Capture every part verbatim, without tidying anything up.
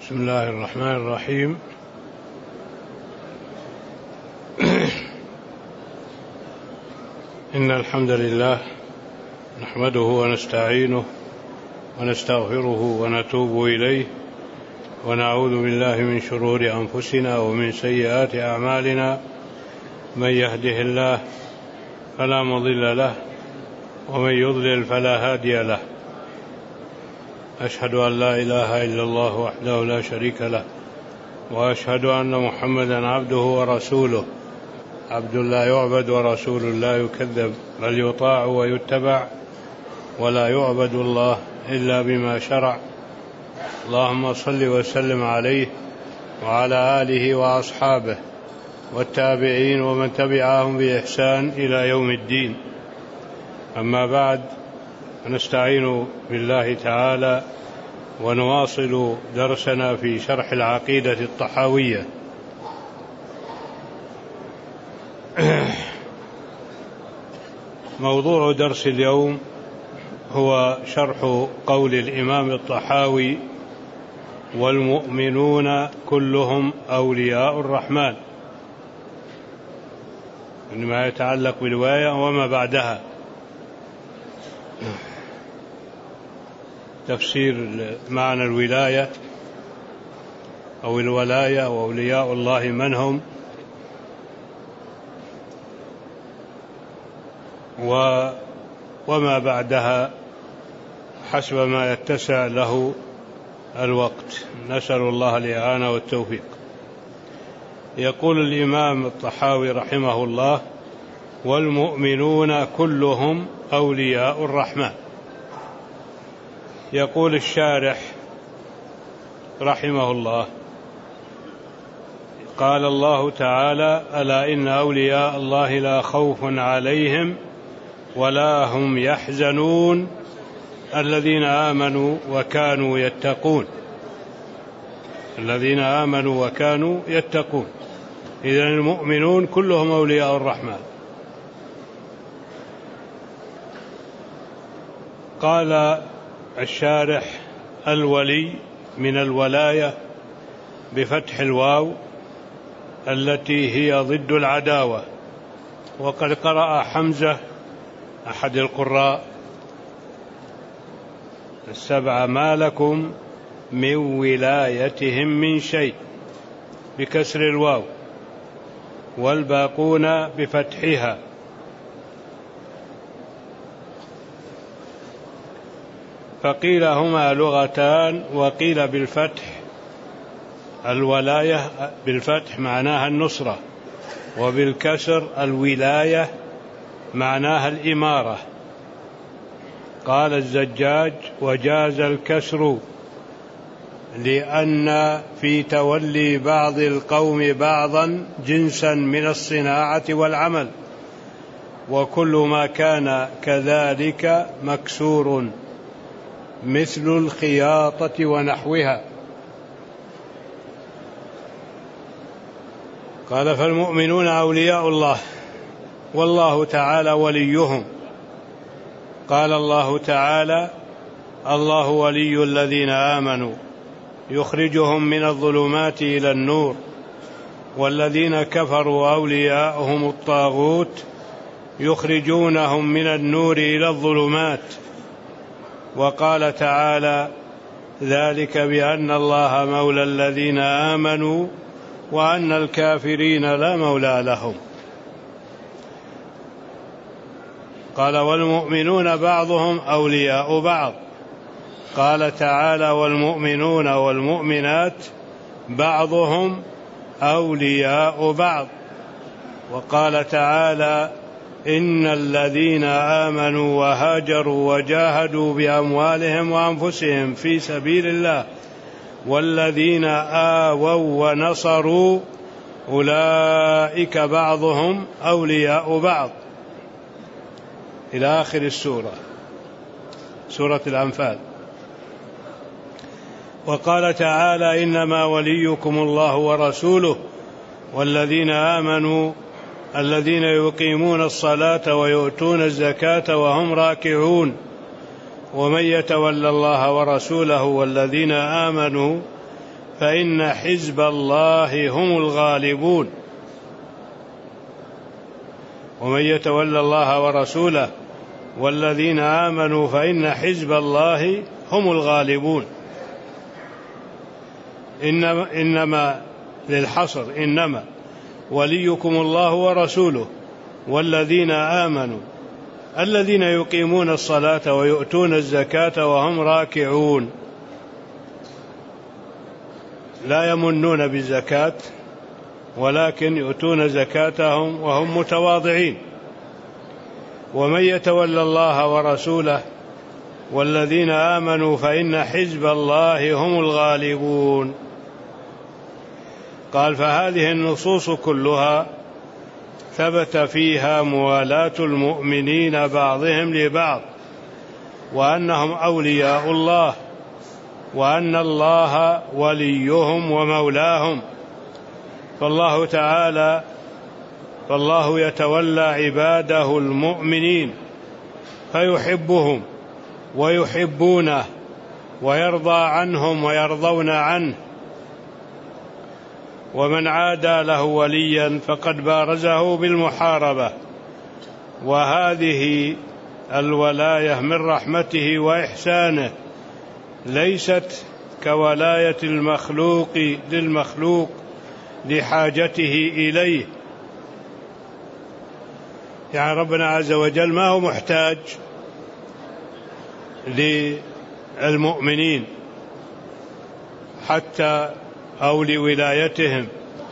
بسم الله الرحمن الرحيم. إن الحمد لله نحمده ونستعينه ونستغفره ونتوب إليه ونعوذ بالله من شرور أنفسنا ومن سيئات أعمالنا. من يهده الله فلا مضل له ومن يضلل فلا هادي له. أشهد أن لا إله إلا الله وحده لا شريك له وأشهد أن محمدا عبده ورسوله، عبد لا يعبد ورسول لا يكذب، بل يطاع ويتبع ولا يعبد الله إلا بما شرع. اللهم صل وسلم عليه وعلى آله وأصحابه والتابعين ومن تبعهم بإحسان إلى يوم الدين. أما بعد، نستعين بالله تعالى ونواصل درسنا في شرح العقيدة الطحاوية. موضوع درس اليوم هو شرح قول الإمام الطحاوي: والمؤمنون كلهم أولياء الرحمن، ما يتعلق بالولاية وما بعدها. تفسير معنى الولاية أو الولاية وأولياء الله من هم، وما بعدها حسب ما يتسع له الوقت. نسأل الله الإعانة والتوفيق. يقول الإمام الطحاوي رحمه الله: والمؤمنون كلهم أولياء الرحمن. يقول الشارح رحمه الله: قال الله تعالى: ألا إن أولياء الله لا خوف عليهم ولا هم يحزنون الذين آمنوا وكانوا يتقون. الذين آمنوا وكانوا يتقون. إذن المؤمنون كلهم أولياء الرحمن. قال الشارح: الولي من الولاية بفتح الواو التي هي ضد العداوة. وقد قرأ حمزة أحد القراء السبعة: ما لكم من ولايتهم من شيء، بكسر الواو، والباقون بفتحها. فقيل هما لغتان، وقيل بالفتح. الولاية بالفتح معناها النصرة، وبالكسر الولاية معناها الإمارة. قال الزجاج: وجاز الكسر لأن في تولي بعض القوم بعضا جنسا من الصناعة والعمل، وكل ما كان كذلك مكسور مثل الخياطة ونحوها. قال: فالمؤمنون أولياء الله والله تعالى وليهم. قال الله تعالى: الله ولي الذين آمنوا يخرجهم من الظلمات إلى النور، والذين كفروا أولياؤهم الطاغوت يخرجونهم من النور إلى الظلمات. وقال تعالى: ذلك بأن الله مولى الذين آمنوا وأن الكافرين لا مولى لهم. قال: والمؤمنون بعضهم أولياء بعض. قال تعالى: والمؤمنون والمؤمنات بعضهم أولياء بعض. وقال تعالى: إن الذين آمنوا وهاجروا وجاهدوا بأموالهم وأنفسهم في سبيل الله والذين آووا ونصروا أولئك بعضهم أولياء بعض، إلى آخر السورة، سورة الأنفال. وقال تعالى: إنما وليكم الله ورسوله والذين آمنوا الذين يقيمون الصلاة ويؤتون الزكاة وهم راكعون ومن يتولى الله ورسوله والذين آمنوا فإن حزب الله هم الغالبون. ومن يتولى الله ورسوله والذين آمنوا فإن حزب الله هم الغالبون. إنما, إنما للحصر إنما وليكم الله ورسوله والذين آمنوا الذين يقيمون الصلاة ويؤتون الزكاة وهم راكعون. لا يمنون بالزكاة ولكن يؤتون زكاتهم وهم متواضعين. ومن يتولى الله ورسوله والذين آمنوا فإن حزب الله هم الغالبون. قال فهذه النصوص كلها ثبت فيها موالاة المؤمنين بعضهم لبعض وأنهم أولياء الله وأن الله وليهم ومولاهم. فالله تعالى فالله يتولى عباده المؤمنين فيحبهم ويحبونه ويرضى عنهم ويرضون عنه. ومن عادى له وليا فقد بارزه بالمحاربة. وهذه الولاية من رحمته وإحسانه ليست كولاية المخلوق للمخلوق لحاجته إليه. يعني ربنا عز وجل ما هو محتاج للمؤمنين حتى أو لولايتهم،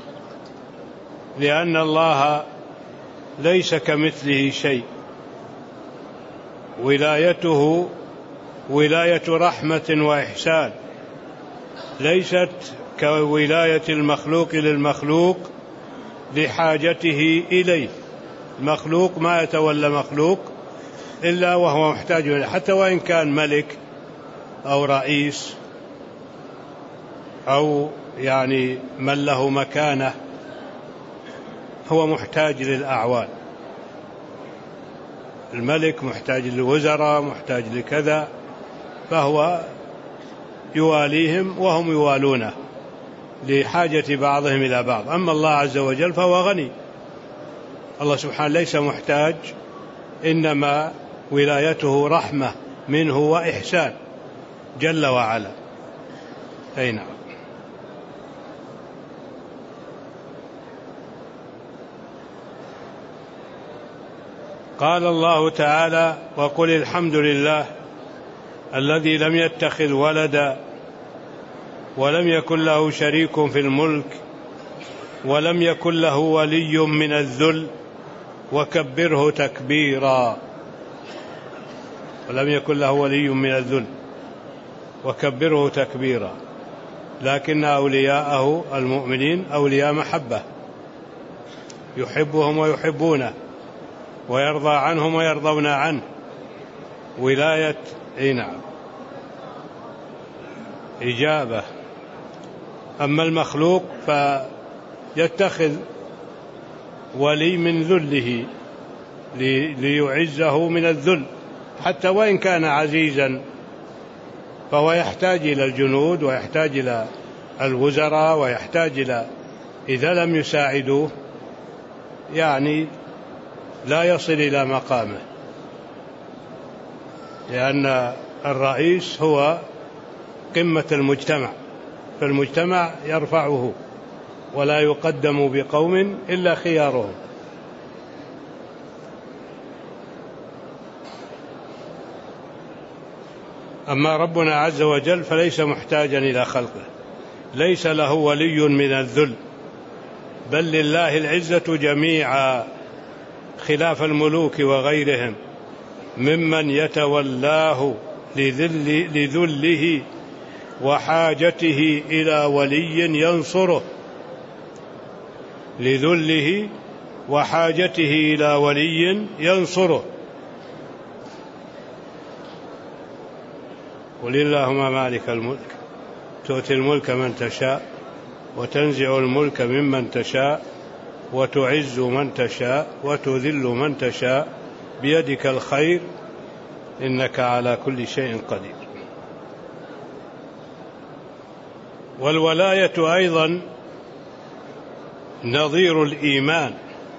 لأن الله ليس كمثله شيء. ولايته ولاية رحمة وإحسان ليست كولاية المخلوق للمخلوق لحاجته إليه. المخلوق ما يتولى مخلوق إلا وهو محتاج إليه، حتى وإن كان ملك أو رئيس أو يعني من له مكانة هو محتاج للأعوان. الملك محتاج للوزراء، محتاج لكذا، فهو يواليهم وهم يوالونه لحاجة بعضهم إلى بعض. أما الله عز وجل فهو غني. الله سبحانه ليس محتاج، إنما ولايته رحمة منه وإحسان جل وعلا. أي نعم. قال الله تعالى: وقل الحمد لله الذي لم يتخذ ولدا ولم يكن له شريك في الملك ولم يكن له ولي من الذل وكبره تكبيرا. ولم يكن له ولي من الذل وكبره تكبيرا. لكن أولياءه المؤمنين أولياء محبة، يحبهم ويحبونه ويرضى عنهم ويرضون عنه. ولاية اي نعم إجابة. أما المخلوق فيتخذ ولي من ذله ليعزه من الذل، حتى وإن كان عزيزا فهو يحتاج إلى الجنود ويحتاج إلى الوزراء ويحتاج إلى، إذا لم يساعدوه يعني لا يصل إلى مقامه، لأن الرئيس هو قمة المجتمع، فالمجتمع يرفعه ولا يقدم بقوم إلا خيارهم. أما ربنا عز وجل فليس محتاجا إلى خلقه، ليس له ولي من الذل، بل لله العزة جميعا، خلاف الملوك وغيرهم ممن يتولاه لذل لذله وحاجته إلى ولي ينصره، لذله وحاجته إلى ولي ينصره. قل اللهم مالك الملك تؤتي الملك من تشاء وتنزع الملك ممن تشاء وتعز من تشاء وتذل من تشاء بيدك الخير إنك على كل شيء قدير. والولاية أيضا نظير الإيمان،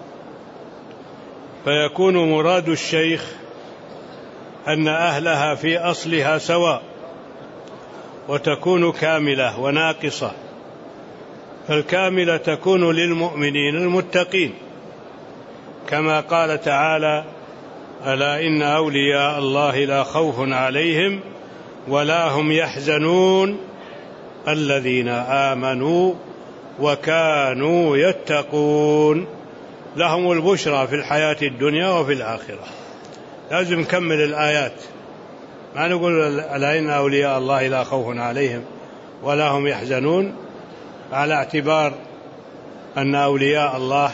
فيكون مراد الشيخ أن أهلها في أصلها سواء، وتكون كاملة وناقصة. فالكاملة تكون للمؤمنين المتقين، كما قال تعالى: ألا إن أولياء الله لا خوف عليهم ولا هم يحزنون الذين آمنوا وكانوا يتقون، لهم البشرى في الحياة الدنيا وفي الآخرة. لازم نكمل الآيات، ما نقول ألا إن أولياء الله لا خوف عليهم ولا هم يحزنون على اعتبار أن أولياء الله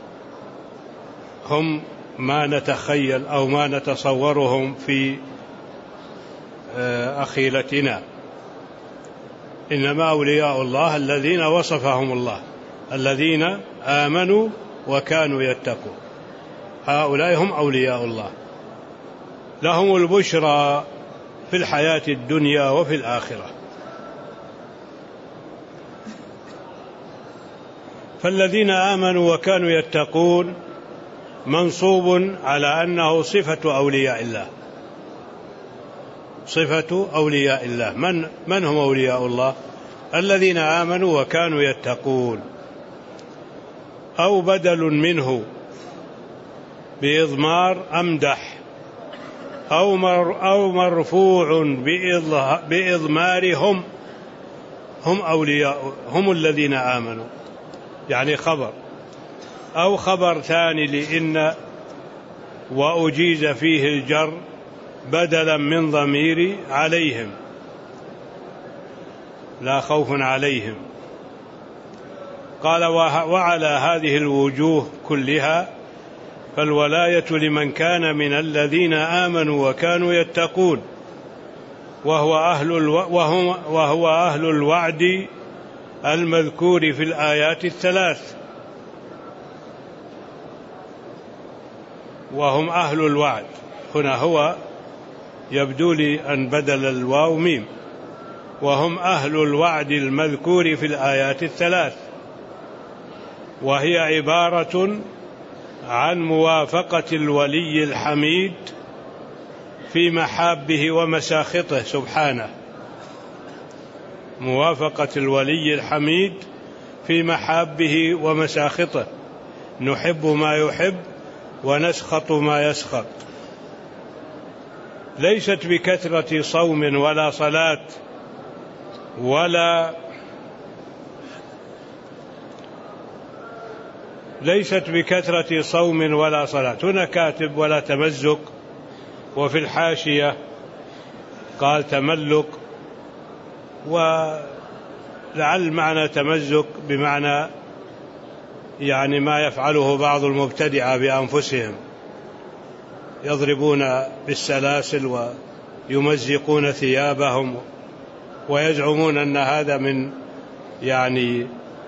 هم ما نتخيل أو ما نتصورهم في أخيلتنا، إنما أولياء الله الذين وصفهم الله: الذين آمنوا وكانوا يتقون، هؤلاء هم أولياء الله، لهم البشرى في الحياة الدنيا وفي الآخرة. فالذين آمنوا وكانوا يتقون منصوب على أنه صفة أولياء الله، صفة أولياء الله. من, من هم أولياء الله؟ الذين آمنوا وكانوا يتقون، أو بدل منه بإضمار أمدح، أو, مر أو مرفوع بإضمار هم هم أولياء، هم الذين آمنوا، يعني خبر، أو خبر ثاني لإن وأجيز فيه الجر بدلا من ضمير عليهم، لا خوف عليهم. قال: وعلى هذه الوجوه كلها فالولاية لمن كان من الذين آمنوا وكانوا يتقون، وهو أهل, الو... وهم... وهو أهل الوعد المذكور في الآيات الثلاث، وهم أهل الوعد. هنا هو يبدو لي أن بدل الواو ميم، وهم أهل الوعد المذكور في الآيات الثلاث، وهي عبارة عن موافقة الولي الحميد في محابه ومساخطه سبحانه، موافقة الولي الحميد في محابه ومساخطه، نحب ما يحب ونسخط ما يسخط. ليست بكثرة صوم ولا صلاة ولا ليست بكثرة صوم ولا صلاة. هنا كاتب ولا تمزق، وفي الحاشية قال تملق، ولعل معنى تمزق بمعنى يعني ما يفعله بعض المبتدعة بأنفسهم، يضربون بالسلاسل ويمزقون ثيابهم ويزعمون أن هذا من يعني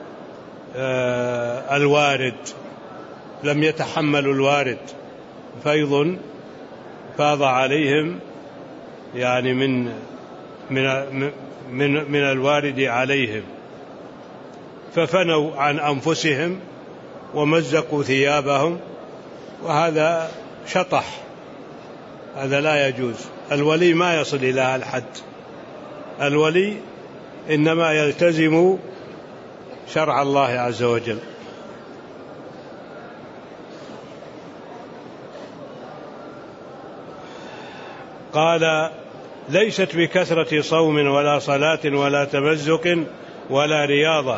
آه الوارد، لم يتحملوا الوارد، فيض فاض عليهم يعني من من من من الوارد عليهم، ففنوا عن أنفسهم ومزقوا ثيابهم، وهذا شطح، هذا لا يجوز. الولي ما يصل إلى هذا الحد، الولي إنما يلتزم شرع الله عز وجل. قال: ليست بكثرة صوم ولا صلاة ولا تمزق ولا رياضة.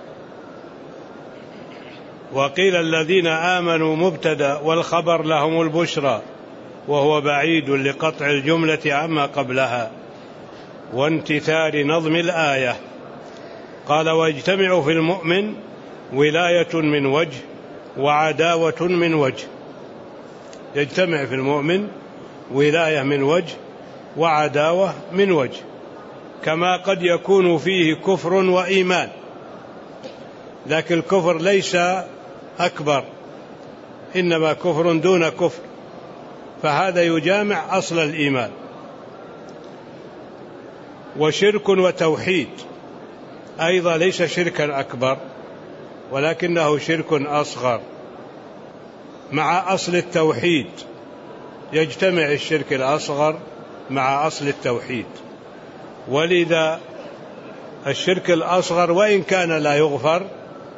وقيل الذين آمنوا مبتدأ والخبر لهم البشرى، وهو بعيد لقطع الجملة عما قبلها وانتثار نظم الآية. قال: ويجتمع في المؤمن ولاية من وجه وعداوة من وجه. يجتمع في المؤمن ولاية من وجه وعداوة من وجه، كما قد يكون فيه كفر وإيمان، لكن الكفر ليس أكبر، إنما كفر دون كفر، فهذا يجامع أصل الإيمان. وشرك وتوحيد، أيضا ليس شركا أكبر ولكنه شرك أصغر مع أصل التوحيد، يجتمع الشرك الأصغر مع أصل التوحيد. ولذا الشرك الأصغر وإن كان لا يغفر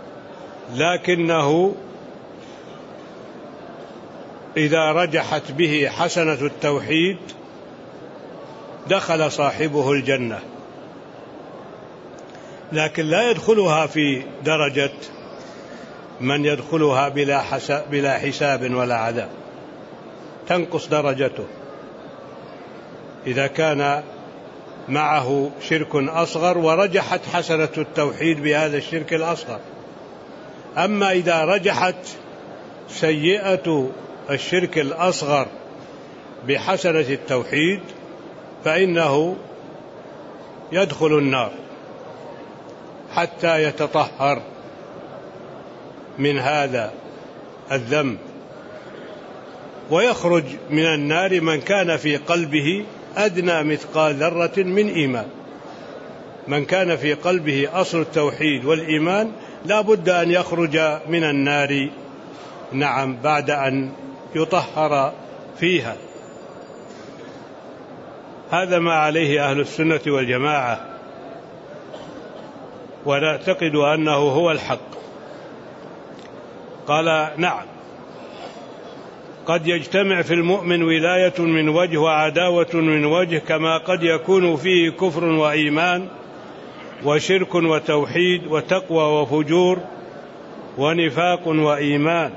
لكنه إذا رجحت به حسنة التوحيد دخل صاحبه الجنة، لكن لا يدخلها في درجة من يدخلها بلا حساب, بلا حساب ولا عذاب، تنقص درجته إذا كان معه شرك أصغر ورجحت حسنة التوحيد بهذا الشرك الأصغر. أما إذا رجحت سيئة الشرك الأصغر بحسنة التوحيد فإنه يدخل النار حتى يتطهر من هذا الذنب، ويخرج من النار من كان في قلبه أدنى مثقال ذرة من إيمان. من كان في قلبه أصل التوحيد والإيمان لا بد أن يخرج من النار، نعم، بعد أن يطهر فيها. هذا ما عليه أهل السنة والجماعة، ونعتقد أنه هو الحق. قال: نعم، قد يجتمع في المؤمن ولاية من وجه وعداوة من وجه، كما قد يكون فيه كفر وإيمان وشرك وتوحيد وتقوى وفجور ونفاق وإيمان.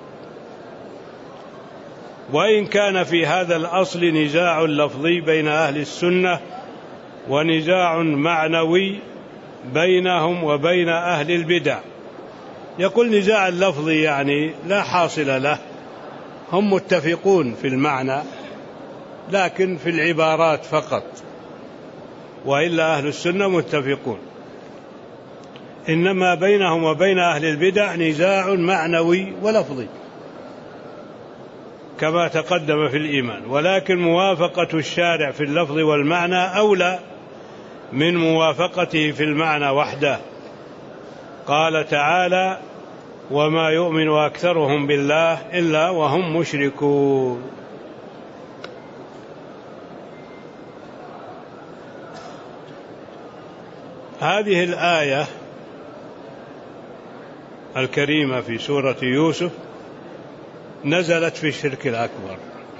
وإن كان في هذا الأصل نزاع لفظي بين أهل السنة ونزاع معنوي بينهم وبين أهل البدع. يقول نزاع اللفظي يعني لا حاصل له، هم متفقون في المعنى لكن في العبارات فقط، وإلا أهل السنة متفقون. إنما بينهم وبين أهل البدع نزاع معنوي ولفظي كما تقدم في الإيمان، ولكن موافقة الشارع في اللفظ والمعنى أولى من موافقته في المعنى وحده. قال تعالى: وما يؤمن أكثرهم بالله إلا وهم مشركون. هذه الآية الكريمة في سورة يوسف نزلت في الشرك الأكبر،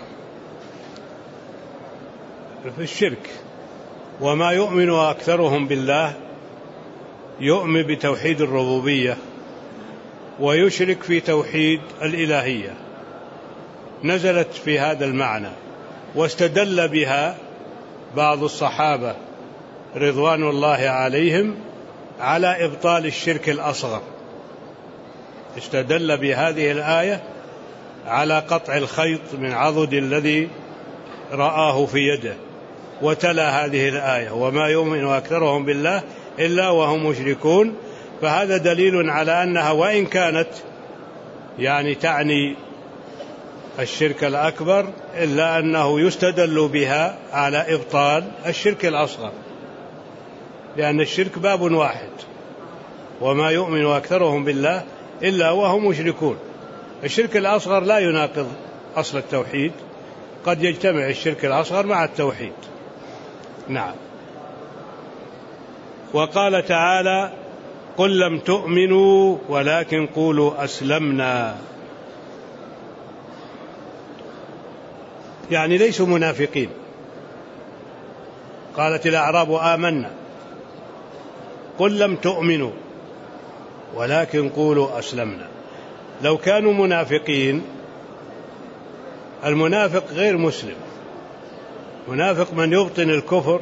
في الشرك. وما يؤمن أكثرهم بالله يؤمن بتوحيد الربوبية ويشرك في توحيد الإلهية، نزلت في هذا المعنى، واستدل بها بعض الصحابة رضوان الله عليهم على إبطال الشرك الأصغر. استدل بهذه الآية على قطع الخيط من عضد الذي رآه في يده، وتلا هذه الآية: وما يؤمن أكثرهم بالله إلا وهم مشركون. فهذا دليل على أنها وإن كانت يعني تعني الشرك الأكبر إلا أنه يستدل بها على إبطال الشرك الأصغر، لأن الشرك باب واحد، وما يؤمن أكثرهم بالله إلا وهم مشركون. الشرك الأصغر لا يناقض أصل التوحيد، قد يجتمع الشرك الأصغر مع التوحيد. نعم. وقال تعالى: قل لم تؤمنوا ولكن قولوا أسلمنا. يعني ليسوا منافقين. قالت الأعراب آمنا، قل لم تؤمنوا ولكن قولوا أسلمنا. لو كانوا منافقين، المنافق غير مسلم، منافق من يبطن الكفر،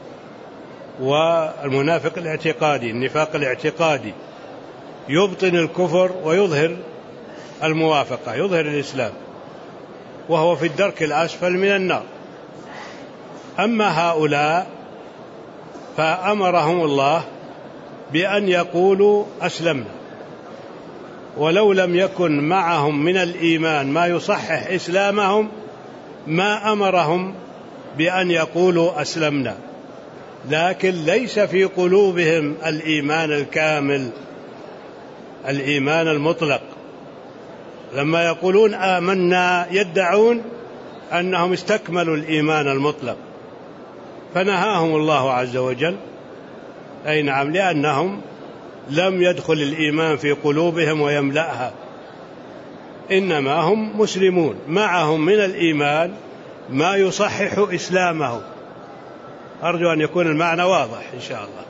والمنافق الاعتقادي، النفاق الاعتقادي، يبطن الكفر ويظهر الموافقة، يظهر الإسلام، وهو في الدرك الأسفل من النار. أما هؤلاء فأمرهم الله بأن يقولوا أسلمنا، ولو لم يكن معهم من الإيمان ما يصحح إسلامهم ما أمرهم بأن يقولوا أسلمنا، لكن ليس في قلوبهم الإيمان الكامل، الإيمان المطلق. لما يقولون آمنا يدعون أنهم استكملوا الإيمان المطلق، فنهاهم الله عز وجل، أي نعم، لأنهم لم يدخل الإيمان في قلوبهم ويملأها، إنما هم مسلمون معهم من الإيمان ما يصحح إسلامهم. أرجو أن يكون المعنى واضح إن شاء الله.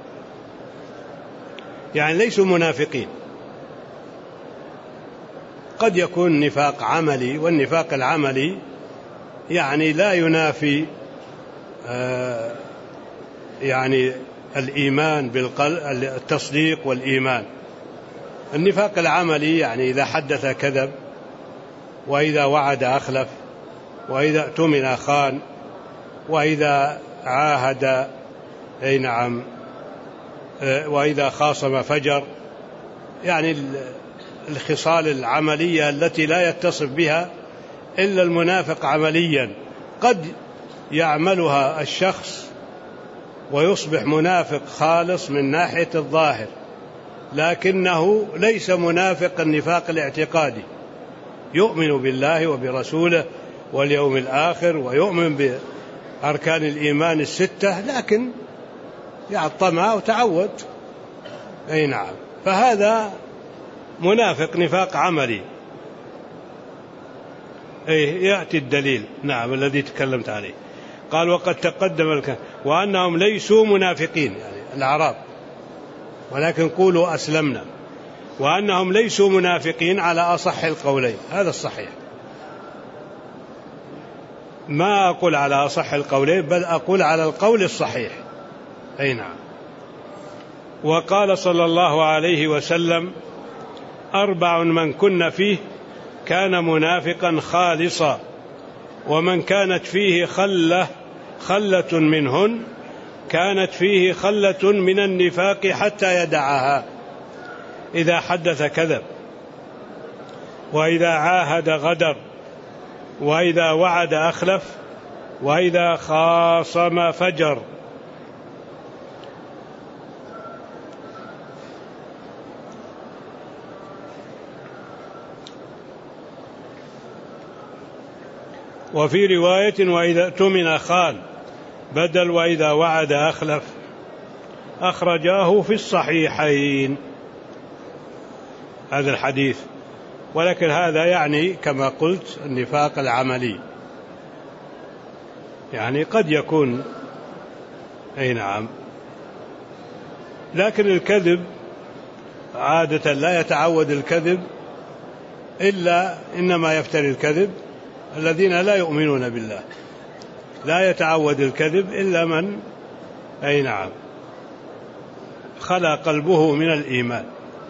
يعني ليسوا منافقين، قد يكون نفاق عملي، والنفاق العملي يعني لا ينافي آه يعني الإيمان بالقلب، التصديق والإيمان. النفاق العملي يعني إذا حدث كذب، وإذا وعد أخلف، وإذا اؤتمن خان، وإذا عاهد أي نعم وإذا خاصم فجر، يعني الخصال العملية التي لا يتصف بها إلا المنافق عمليا. قد يعملها الشخص ويصبح منافق خالص من ناحية الظاهر، لكنه ليس منافق النفاق الاعتقادي، يؤمن بالله وبرسوله واليوم الآخر ويؤمن بأركان الإيمان الستة، لكن يعطمع وتعود. أي نعم، فهذا منافق نفاق عملي. أي يأتي الدليل نعم الذي تكلمت عليه. قال وقد تقدم الكلام وأنهم ليسوا منافقين، يعني الأعراب، ولكن قولوا أسلمنا، وأنهم ليسوا منافقين على أصح القولين، هذا الصحيح. ما أقول على أصح القولين، بل أقول على القول الصحيح. أي نعم. وقال صلى الله عليه وسلم أربع من كن فيه كان منافقا خالصا، ومن كانت فيه خلة خلة منهن كانت فيه خلة من النفاق حتى يدعها. إذا حدث كذب، وإذا عاهد غدر، وإذا وعد أخلف، وإذا خاصم فجر. وفي رواية وإذا اؤتمن خان، بدل وإذا وعد أخلف. أخرجاه في الصحيحين هذا الحديث، ولكن هذا يعني كما قلت النفاق العملي، يعني قد يكون أي نعم، لكن الكذب عادة لا يتعود الكذب إلا إنما يفتري الكذب الذين لا يؤمنون بالله، لا يتعود الكذب إلا من أي نعم خلى قلبه من الإيمان.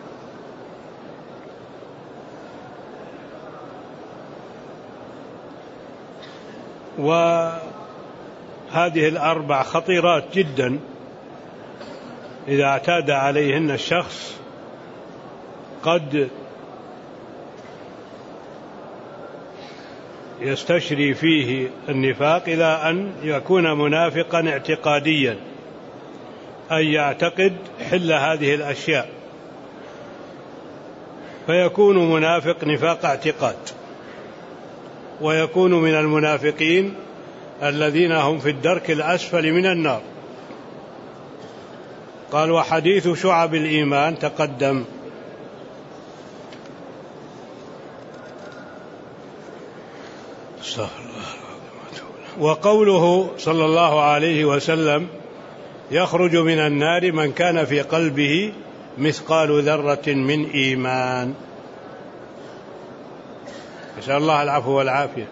وهذه الأربع خطيرات جدا، إذا اعتاد عليهن الشخص قد يستشري فيه النفاق إلى أن يكون منافقا اعتقاديا، أن يعتقد حل هذه الأشياء، فيكون منافق نفاق اعتقاد، ويكون من المنافقين الذين هم في الدرك الأسفل من النار. قال وحديث شعب الإيمان تقدم. وقوله صلى الله عليه وسلم يخرج من النار من كان في قلبه مثقال ذرة من إيمان. نسأل الله العفو والعافية.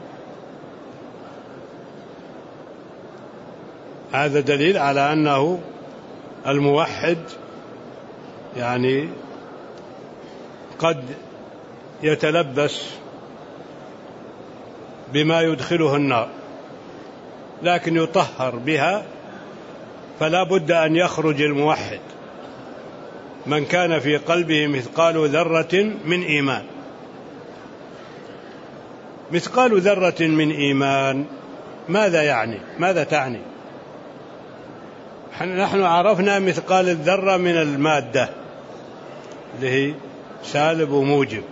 هذا دليل على أنه الموحد يعني قد يتلبس بما يدخله النار، لكن يطهر بها، فلا بد أن يخرج الموحد من كان في قلبه مثقال ذرة من إيمان. مثقال ذرة من إيمان ماذا يعني؟ ماذا تعني؟ نحن عرفنا مثقال الذرة من المادة اللي هي سالب وموجب،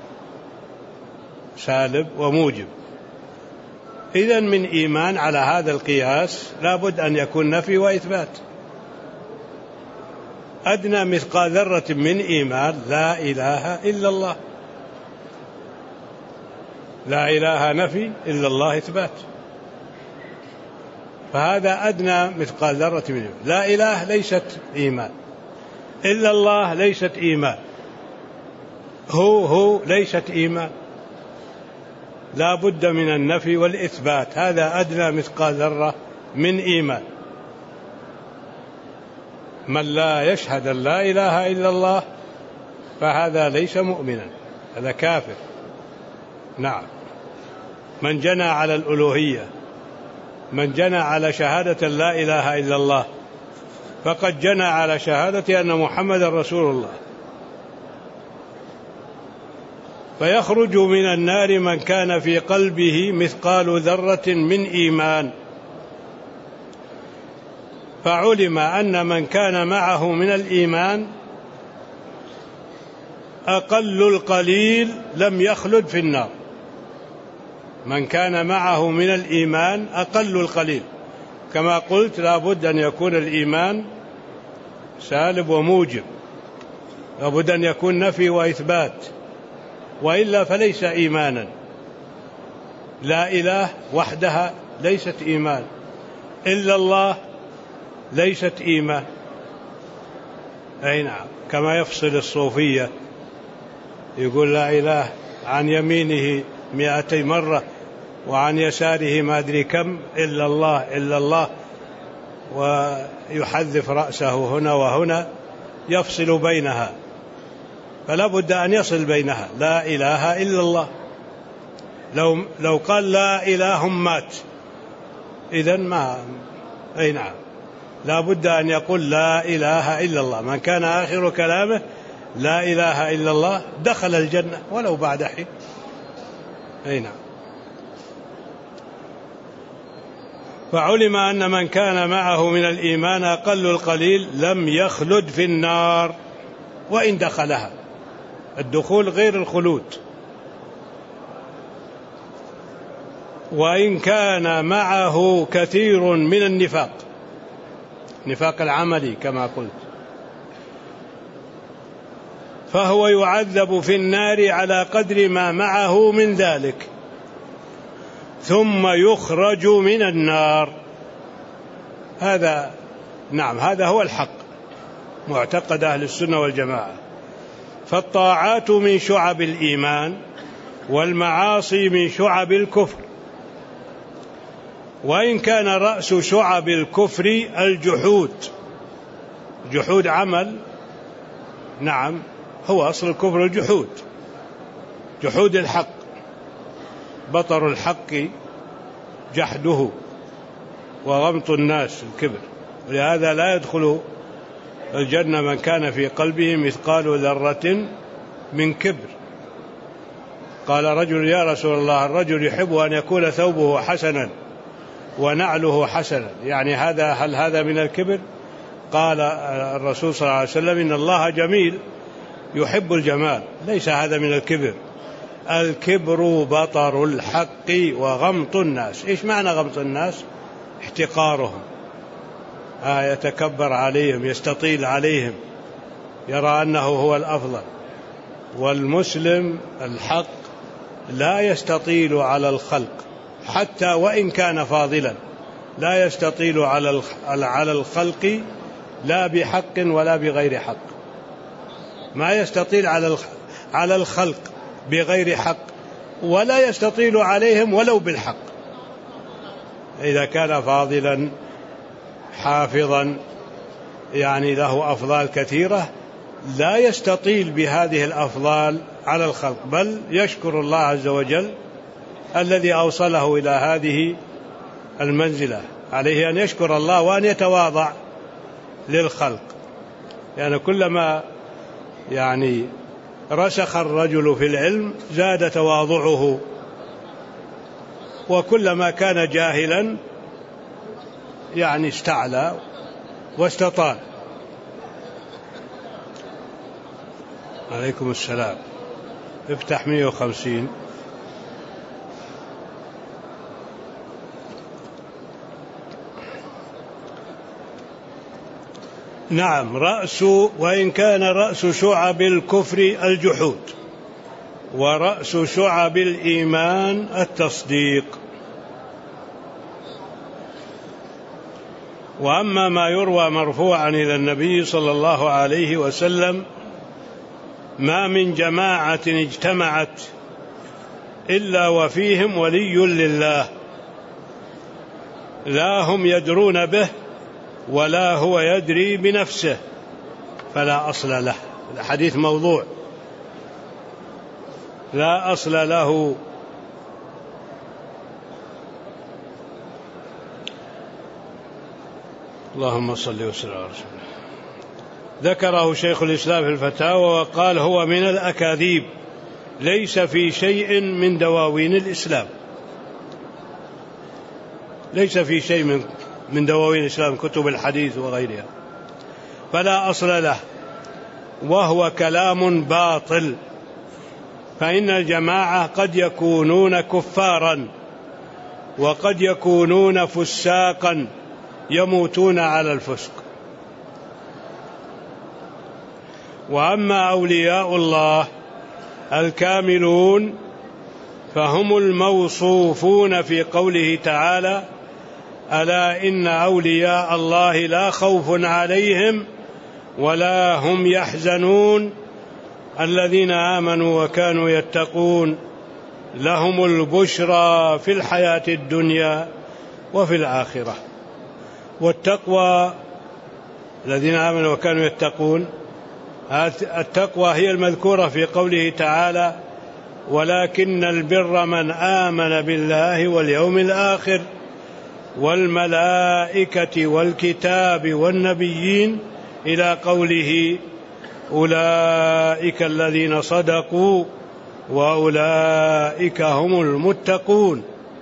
سالب وموجب. إذن من إيمان على هذا القياس لابد أن يكون نفي وإثبات. أدنى مثقال ذرة من إيمان لا إله إلا الله، لا إله نفي إلا الله إثبات، فهذا أدنى مثقال ذرة من إيمان. لا إله ليست إيمان، إلا الله ليست إيمان، هو هو ليست إيمان، لا بد من النفي والإثبات. هذا أدنى مثقال ذرة من إيمان. من لا يشهد أن لا إله إلا الله فهذا ليس مؤمنا، هذا كافر. نعم. من جنى على الألوهية، من جنى على شهادة لا إله إلا الله فقد جنى على شهادة أن محمد رسول الله. فيخرج من النار من كان في قلبه مثقال ذرة من إيمان. فعلم أن من كان معه من الإيمان أقل القليل لم يخلد في النار. من كان معه من الإيمان أقل القليل، كما قلت لا بد أن يكون الإيمان سالب وموجب، لا بد أن يكون نفي وإثبات، وإلا فليس إيمانا. لا إله وحدها ليست إيمان، إلا الله ليست إيمان. أي نعم. كما يفصل الصوفية يقول لا إله عن يمينه مئتي مرة وعن يساره ما أدري كم إلا الله إلا الله، ويحذف رأسه هنا وهنا، يفصل بينها. فلا بد أن يصل بينها. لا إله إلا الله. لو لو قال لا إله مات إذن ما. أي نعم. لا بد أن يقول لا إله إلا الله. من كان آخر كلامه لا إله إلا الله دخل الجنة ولو بعد حين. أي نعم. فعلم أن من كان معه من الإيمان أقل القليل لم يخلد في النار وإن دخلها. الدخول غير الخلود. وإن كان معه كثير من النفاق، نفاق العملي كما قلت، فهو يعذب في النار على قدر ما معه من ذلك ثم يخرج من النار. هذا نعم هذا هو الحق، معتقد أهل السنة والجماعة. فالطاعات من شعب الإيمان والمعاصي من شعب الكفر. وإن كان رأس شعب الكفر الجحود، جحود عمل، نعم هو أصل الكفر الجحود، جحود الحق، بطر الحق جحده، وغمط الناس الكبر. ولهذا لا يدخل الجنة من كان في قلبه مثقال ذرة من كبر. قال رجل يا رسول الله الرجل يحب أن يكون ثوبه حسنا ونعله حسنا، يعني هذا هل هذا من الكبر؟ قال الرسول صلى الله عليه وسلم إن الله جميل يحب الجمال، ليس هذا من الكبر. الكبر بطر الحق وغمط الناس. إيش معنى غمط الناس؟ احتقارهم، آه يتكبر عليهم، يستطيل عليهم، يرى أنه هو الأفضل. والمسلم الحق لا يستطيل على الخلق حتى وإن كان فاضلا، لا يستطيل على على الخلق لا بحق ولا بغير حق. ما يستطيل على على الخلق بغير حق، ولا يستطيل عليهم ولو بالحق. إذا كان فاضلا حافظا يعني له أفضال كثيرة، لا يستطيل بهذه الأفضال على الخلق، بل يشكر الله عز وجل الذي أوصله إلى هذه المنزلة. عليه أن يشكر الله وأن يتواضع للخلق، لأن يعني كلما يعني رسخ الرجل في العلم زاد تواضعه، وكلما كان جاهلا يعني استعلى واستطال. عليكم السلام. افتح مئة وخمسين. نعم، رأس، وإن كان رأس شعب الكفر الجحود، ورأس شعب الإيمان التصديق. وأما ما يروى مرفوعا إلى النبي صلى الله عليه وسلم: ما من جماعة اجتمعت إلا وفيهم ولي لله، لا هم يدرون به ولا هو يدري بنفسه، فلا أصل له. الحديث موضوع لا أصل له. اللهم صل وسلم على رسول الله. ذكره شيخ الإسلام في الفتاوى وقال: هو من الأكاذيب، ليس في شيء من دواوين الإسلام، ليس في شيء من من دواوين الإسلام، كتب الحديث وغيرها، فلا أصل له، وهو كلام باطل. فإن الجماعة قد يكونون كفارا، وقد يكونون فساقا يموتون على الفسق. وأما أولياء الله الكاملون فهم الموصوفون في قوله تعالى: ألا إن أولياء الله لا خوف عليهم ولا هم يحزنون الذين آمنوا وكانوا يتقون لهم البشرى في الحياة الدنيا وفي الآخرة. والتقوى الذين آمنوا وكانوا يتقون، التقوى هي المذكورة في قوله تعالى: ولكن البر من آمن بالله واليوم الآخر والملائكة والكتاب والنبيين، إلى قوله: أولئك الذين صدقوا وأولئك هم المتقون.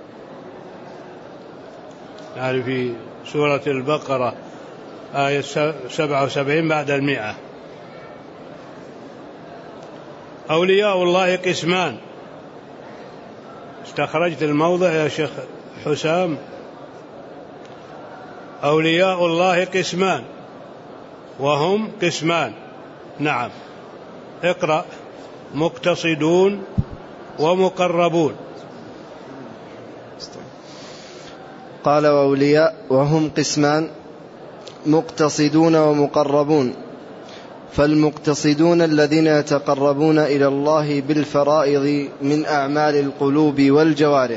يعني في سورة البقرة آية سبعة وسبعين بعد المئة. أولياء الله قسمان. استخرجت الموضع يا شيخ حسام؟ أولياء الله قسمان وهم قسمان. نعم، اقرأ: مقتصدون ومقربون. قال: وأولياء وهم قسمان مقتصدون ومقربون. فالمقتصدون الذين يتقربون إلى الله بالفرائض من أعمال القلوب والجوارح،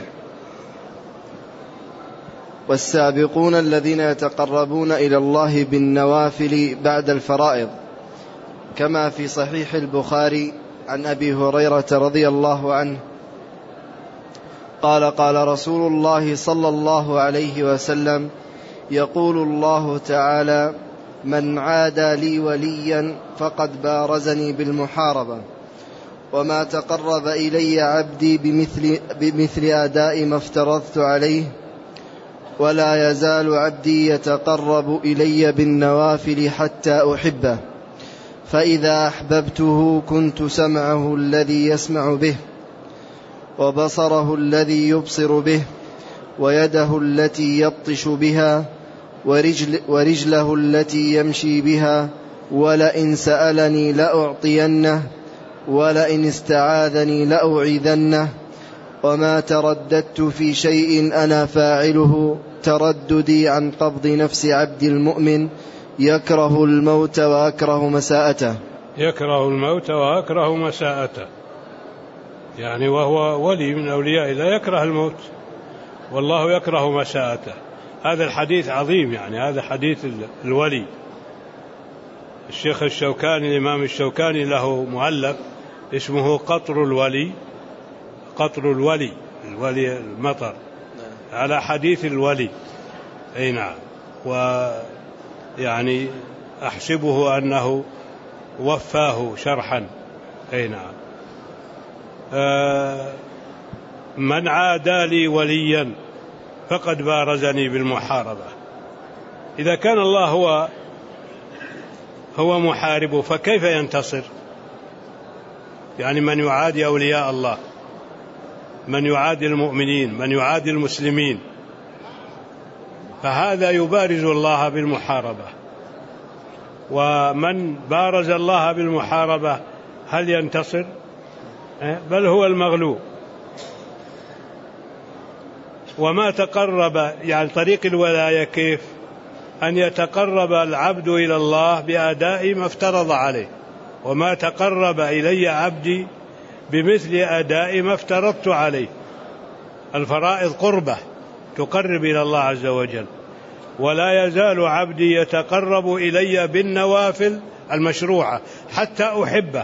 والسابقون الذين يتقربون إلى الله بالنوافل بعد الفرائض، كما في صحيح البخاري عن أبي هريرة رضي الله عنه قال: قال رسول الله صلى الله عليه وسلم: يقول الله تعالى: من عادى لي وليا فقد بارزني بالمحاربة، وما تقرب إلي عبدي بمثل, بمثل أداء ما افترضت عليه، ولا يزال عبدي يتقرب إلي بالنوافل حتى أحبه، فإذا أحببته كنت سمعه الذي يسمع به، وبصره الذي يبصر به، ويده التي يبطش بها، ورجل ورجله التي يمشي بها، ولئن سألني لأعطينه، ولئن استعاذني لأعيذنه، وما ترددت في شيء أنا فاعله ترددي عن قبض نفس عبد المؤمن، يكره الموت وأكره مساءته. يكره الموت وأكره مساءته، يعني وهو ولي من أولياء الله يكره الموت والله يكره مساءته. هذا الحديث عظيم، يعني هذا حديث الولي. الشيخ الشوكاني الإمام الشوكاني له مؤلف اسمه قطر الولي، قطر الولي، الولي المطر، على حديث الولي. أي نعم. ويعني أحسبه أنه وفاه شرحا. أي نعم. آه من عادى لي وليا فقد بارزني بالمحاربة. إذا كان الله هو هو محارب، فكيف ينتصر؟ يعني من يعادي أولياء الله، من يعادي المؤمنين، من يعادي المسلمين، فهذا يبارز الله بالمحاربة. ومن بارز الله بالمحاربة هل ينتصر؟ بل هو المغلوب. وما تقرب، يعني طريق الولاية كيف؟ أن يتقرب العبد إلى الله بأداء ما افترض عليه. وما تقرب إلي عبدي بمثل أداء ما افترضت عليه. الفرائض قربة تقرب إلى الله عز وجل. ولا يزال عبدي يتقرب إلي بالنوافل المشروعة حتى أحبه،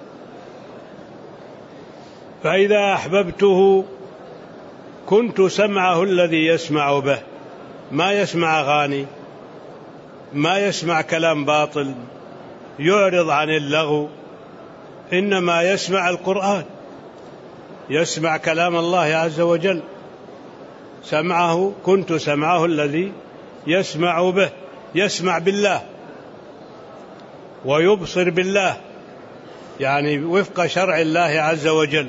فإذا أحببته كنت سمعه الذي يسمع به، ما يسمع أغاني، ما يسمع كلام باطل يعرض عن اللغو، إنما يسمع القرآن، يسمع كلام الله عز وجل. سمعه كنت سمعه الذي يسمع به، يسمع بالله ويبصر بالله، يعني وفق شرع الله عز وجل.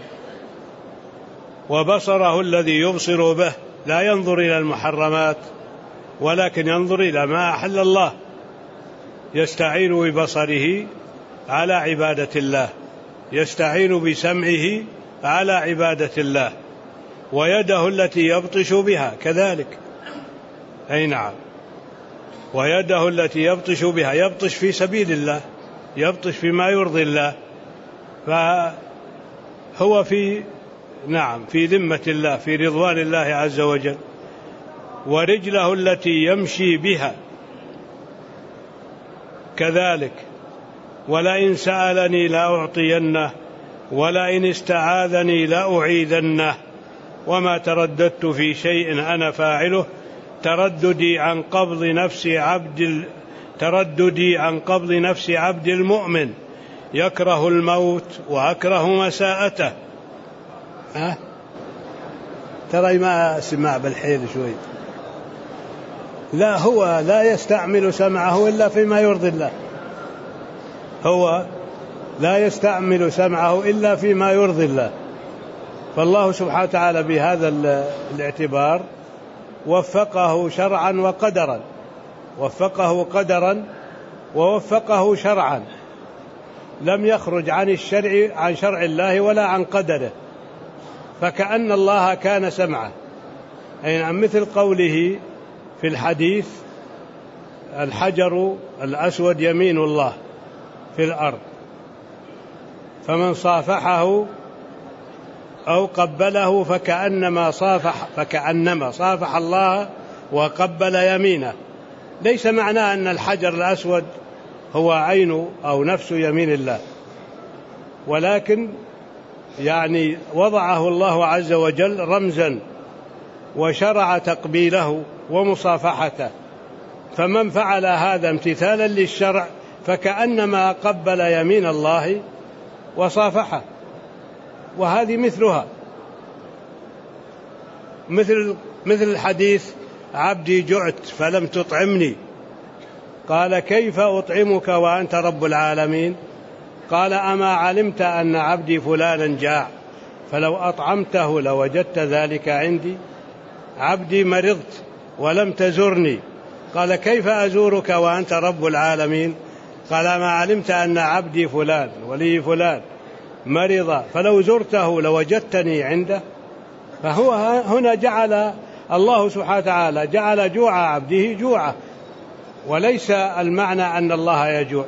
وبصره الذي يبصر به، لا ينظر إلى المحرمات ولكن ينظر إلى ما أحل الله، يستعين ببصره على عبادة الله، يستعين بسمعه على عبادة الله. ويده التي يبطش بها كذلك، أي نعم، ويده التي يبطش بها، يبطش في سبيل الله، يبطش فيما يرضي الله، فهو في نعم في ذمة الله، في رضوان الله عز وجل. ورجله التي يمشي بها كذلك، ولئن سألني لأعطينه ولئن استعاذني لأعيذنه وما ترددت في شيء أنا فاعله ترددي عن قبض نفس عبد ترددي عن قبض نفس عبد المؤمن يكره الموت وأكره مساءته. ها ترى ما سمع بالحيل شوي. لا، هو لا يستعمل سمعه إلا فيما يرضي الله، هو لا يستعمل سمعه إلا فيما يرضي الله. فالله سبحانه وتعالى بهذا الاعتبار وفقه شرعا وقدرا، وفقه قدرا ووفقه شرعا، لم يخرج عن الشرع عن شرع الله ولا عن قدره، فكأن الله كان سمعه. أي مثل قوله في الحديث: الحجر الأسود يمين الله في الأرض، فمن صافحه أو قبله فكأنما صافح فكأنما صافح الله وقبل يمينه. ليس معناه أن الحجر الأسود هو عين أو نفس يمين الله، ولكن يعني وضعه الله عز وجل رمزا وشرع تقبيله ومصافحته، فمن فعل هذا امتثالا للشرع فكأنما قبل يمين الله وصافحه. وهذه مثلها، مثل مثل الحديث: عبدي جعت فلم تطعمني، قال: كيف أطعمك وأنت رب العالمين؟ قال: أما علمت أن عبدي فلانا جاع فلو أطعمته لوجدت ذلك عندي؟ عبدي مرضت ولم تزرني، قال: كيف أزورك وأنت رب العالمين؟ قال: ما علمت أن عبدي فلان ولي فلان مرض فلو زرته لوجدتني عنده. فهو هنا جعل الله سبحانه وتعالى جعل جوع عبده جوعه، وليس المعنى أن الله يجوع.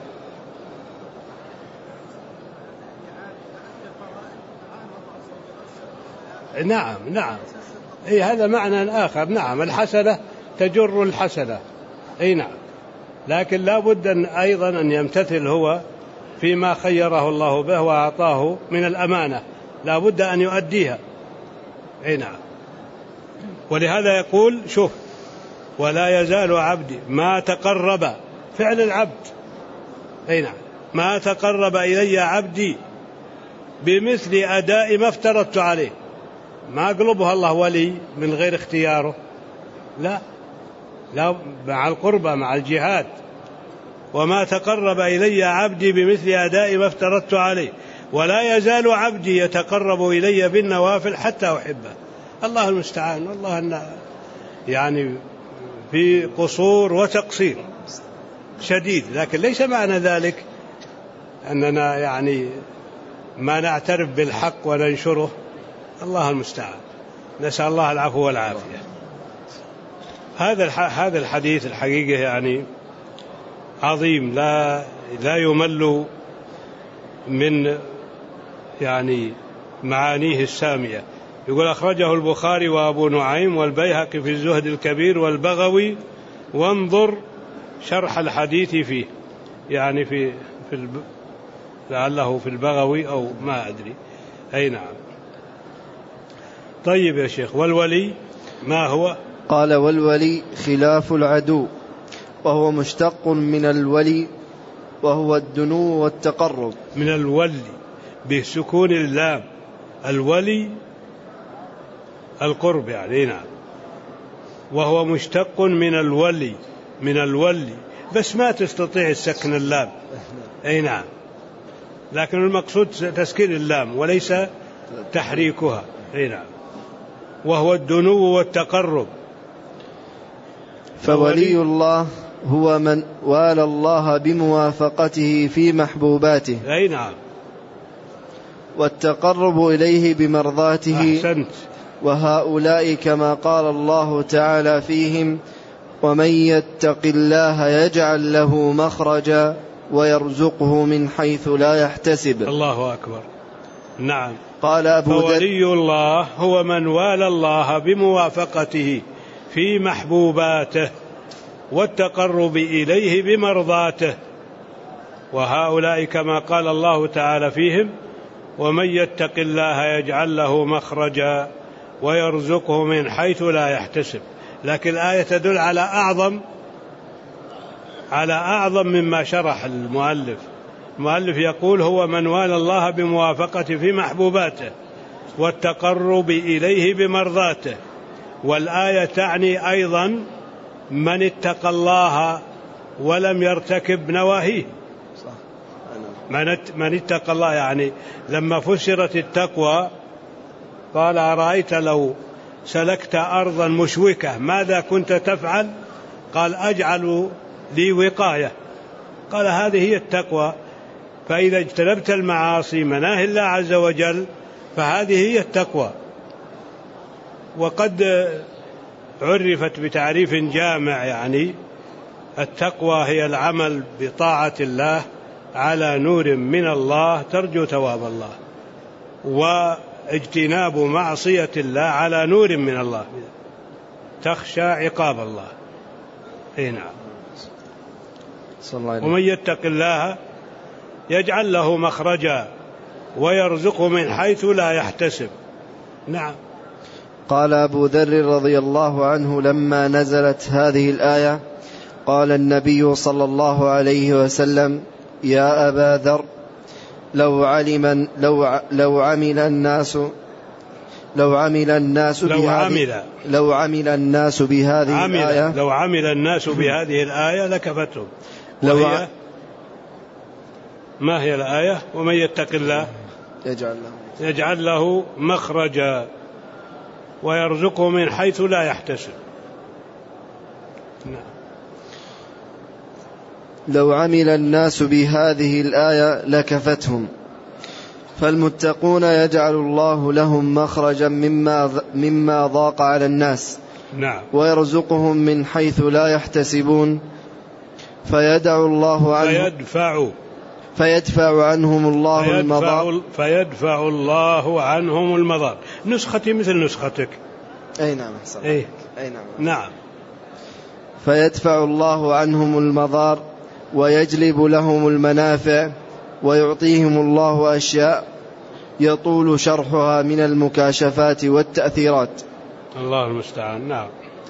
نعم نعم أي هذا معنى آخر. نعم الحسنة تجر الحسنة، أي نعم، لكن لا بد أن أيضا أن يمتثل هو فيما خيره الله به وأعطاه من الأمانة، لا بد أن يؤديها، أي نعم. ولهذا يقول: شوف، ولا يزال عبدي ما تقرب، فعل العبد، أي نعم، ما تقرب إلي عبدي بمثل أداء ما افترضت عليه. ما قلبها الله ولي من غير اختياره، لا لا، مع القربة، مع الجهاد، وما تقرب إلي عبدي بمثل أداء ما افترضت عليه ولا يزال عبدي يتقرب إلي بالنوافل حتى أحبه. الله المستعان. والله أن يعني في قصور وتقصير شديد، لكن ليس معنى ذلك أننا يعني ما نعترف بالحق وننشره. الله المستعان. نسأل الله العفو والعافية. هذا هذا الحديث الحقيقة يعني عظيم، لا لا يمل من يعني معانيه السامية. يقول أخرجه البخاري وأبو نعيم والبيهقي في الزهد الكبير والبغوي، وانظر شرح الحديث فيه، يعني في في الب... لعله في البغوي أو ما أدري. أي نعم. طيب يا شيخ، والولي ما هو؟ قال والولي خلاف العدو، وهو مشتق من الولي وهو الدنو والتقرب. من الولي بسكون اللام، الولي القرب يعني. نعم. وهو مشتق من الولي، من الولي، بس ما تستطيع السكن اللام. أي نعم. لكن المقصود تسكين اللام وليس تحريكها. أي نعم. وهو الدنو والتقرب. فولي الله هو من والى الله بموافقته في محبوباته. أي نعم. والتقرب إليه بمرضاته. أحسنت. وهؤلاء كما قال الله تعالى فيهم: ومن يتق الله يجعل له مخرجا ويرزقه من حيث لا يحتسب. الله أكبر. نعم. قال أبو ذر: فولي الله هو من والى الله بموافقته في محبوباته والتقرب إليه بمرضاته. وهؤلاء كما قال الله تعالى فيهم: ومن يتق الله يجعل له مخرجا ويرزقه من حيث لا يحتسب. لكن الآية تدل على أعظم على أعظم مما شرح المؤلف. المؤلف يقول: هو من والى الله بموافقته في محبوباته والتقرب إليه بمرضاته. والآية تعني أيضا من اتقى الله ولم يرتكب نواهيه. من اتقى الله، يعني لما فسرت التقوى قال: أرأيت لو سلكت أرضا مشوكة ماذا كنت تفعل؟ قال: أجعل لي وقاية. قال: هذه هي التقوى. فإذا اجتنبت المعاصي مناهي الله عز وجل فهذه هي التقوى. وقد عرفت بتعريف جامع، يعني التقوى هي العمل بطاعة الله على نور من الله ترجو ثواب الله، واجتناب معصية الله على نور من الله تخشى عقاب الله. اي نعم. ومن يتق الله يجعل له مخرجا ويرزقه من حيث لا يحتسب. نعم. قال أبو ذر رضي الله عنه: لما نزلت هذه الآية قال النبي صلى الله عليه وسلم: يا أبا ذر، لو علم لو لو عمل الناس لو عمل الناس لو بهذه عمل لو عمل الناس بهذه عمل الآية لو عمل الناس بهذه الآية لكفتهم. لو وهي ما هي الآية؟ ومن يتق الله يجعل له يجعل له مخرجا ويرزقه من حيث لا يحتسب. نعم. لو عمل الناس بهذه الآية لكفتهم، فالمتقون يجعل الله لهم مخرجا مما مما ضاق على الناس. نعم. ويرزقهم من حيث لا يحتسبون، فيدع الله عنهم فيدفع فيدفع عنهم الله فيدفع المضار فيدفع الله عنهم المضار. نسختي مثل نسختك. أي نعم. أي. أي نعم. نعم. فيدفع الله عنهم المضار ويجلب لهم المنافع، ويعطيهم الله أشياء يطول شرحها من المكاشفات والتأثيرات. الله المستعان. نعم.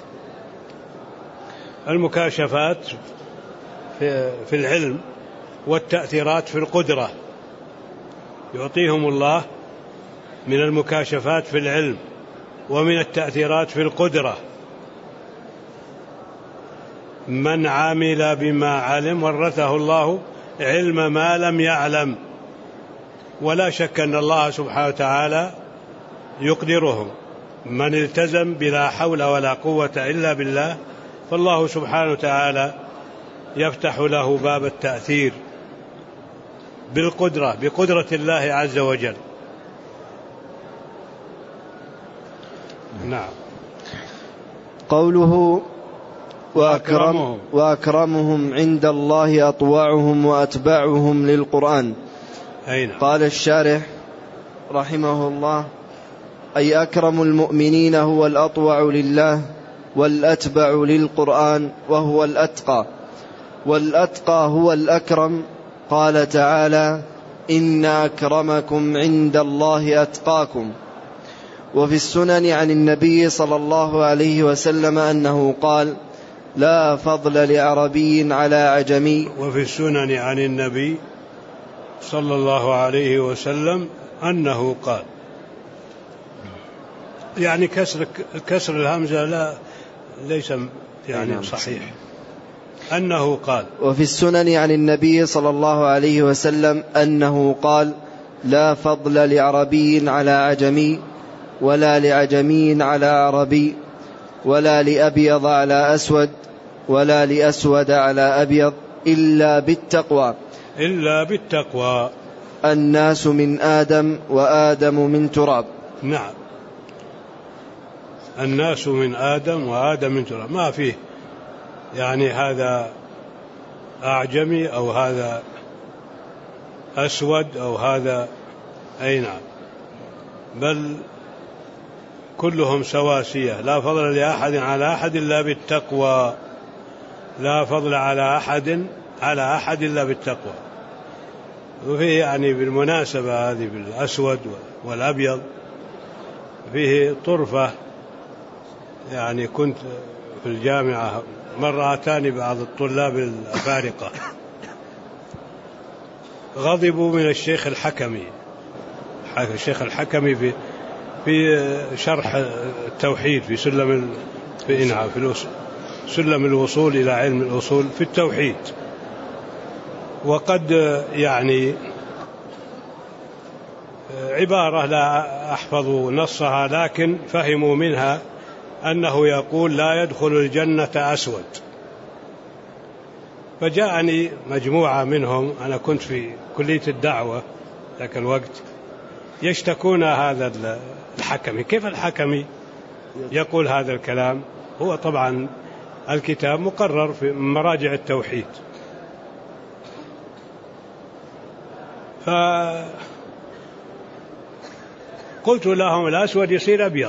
المكاشفات في, في العلم، والتأثيرات في القدرة. يعطيهم الله من المكاشفات في العلم ومن التأثيرات في القدرة. من عمل بما علم ورثه الله علم ما لم يعلم. ولا شك أن الله سبحانه وتعالى يقدرهم. من التزم بلا حول ولا قوة إلا بالله فالله سبحانه وتعالى يفتح له باب التأثير بالقدرة بقدرة الله عز وجل. نعم. قوله وأكرم وأكرمهم عند الله أطوعهم وأتبعهم للقرآن. أين؟ قال الشارح رحمه الله: أي أكرم المؤمنين هو الأطوع لله والأتبع للقرآن وهو الأتقى، والأتقى هو الأكرم. قال تعالى: إن أكرمكم عند الله أتقاكم. وفي السنن عن النبي صلى الله عليه وسلم أنه قال: لا فضل لعربي على عجمي. وفي السنن عن النبي صلى الله عليه وسلم أنه قال، يعني كسر كسر الهمزة لا ليس يعني صحيح. أنه قال. وفي السنن عن النبي صلى الله عليه وسلم أنه قال: لا فضل لعربي على عجمي، ولا لعجمي على عربي، ولا لأبيض على أسود، ولا لأسود على أبيض، إلا بالتقوى. إلا بالتقوى. الناس من آدم وآدم من تراب. نعم، الناس من آدم وآدم من تراب، ما فيه يعني هذا أعجمي أو هذا أسود أو هذا أي نعم، بل كلهم سواسية. لا فضل لأحد على أحد إلا بالتقوى. لا فضل على أحد على أحد إلا بالتقوى. وفيه يعني بالمناسبة هذه بالأسود والأبيض فيه طرفة. يعني كنت في الجامعة مرة أتاني بعض الطلاب الأفارقة غضبوا من الشيخ الحكمي. الشيخ الحكمي في في شرح التوحيد في سلم في إنعام في سلم الوصول إلى علم الأصول في التوحيد. وقد يعني عبارة لا أحفظ نصها لكن فهموا منها أنه يقول: لا يدخل الجنة أسود. فجاءني مجموعة منهم، أنا كنت في كلية الدعوة ذاك الوقت، يشتكون هذا الحكمي. كيف الحكمي يقول هذا الكلام؟ هو طبعا الكتاب مقرر في مراجع التوحيد. فقلت لهم: الأسود يصير أبيض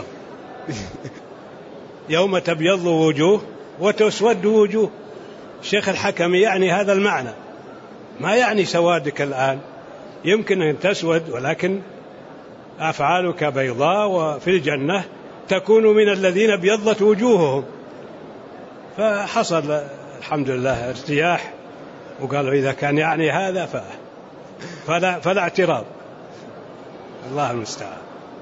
يوم تبيض وجوه وتسود وجوه. الشيخ الحكمي يعني هذا المعنى، ما يعني سوادك الآن، يمكن أن تسود ولكن أفعالك بيضاء، وفي الجنة تكون من الذين ابيضت وجوههم. فحصل الحمد لله ارتياح، وقالوا إذا كان يعني هذا ف... فلا, فلا اعتراض. الله المستعان.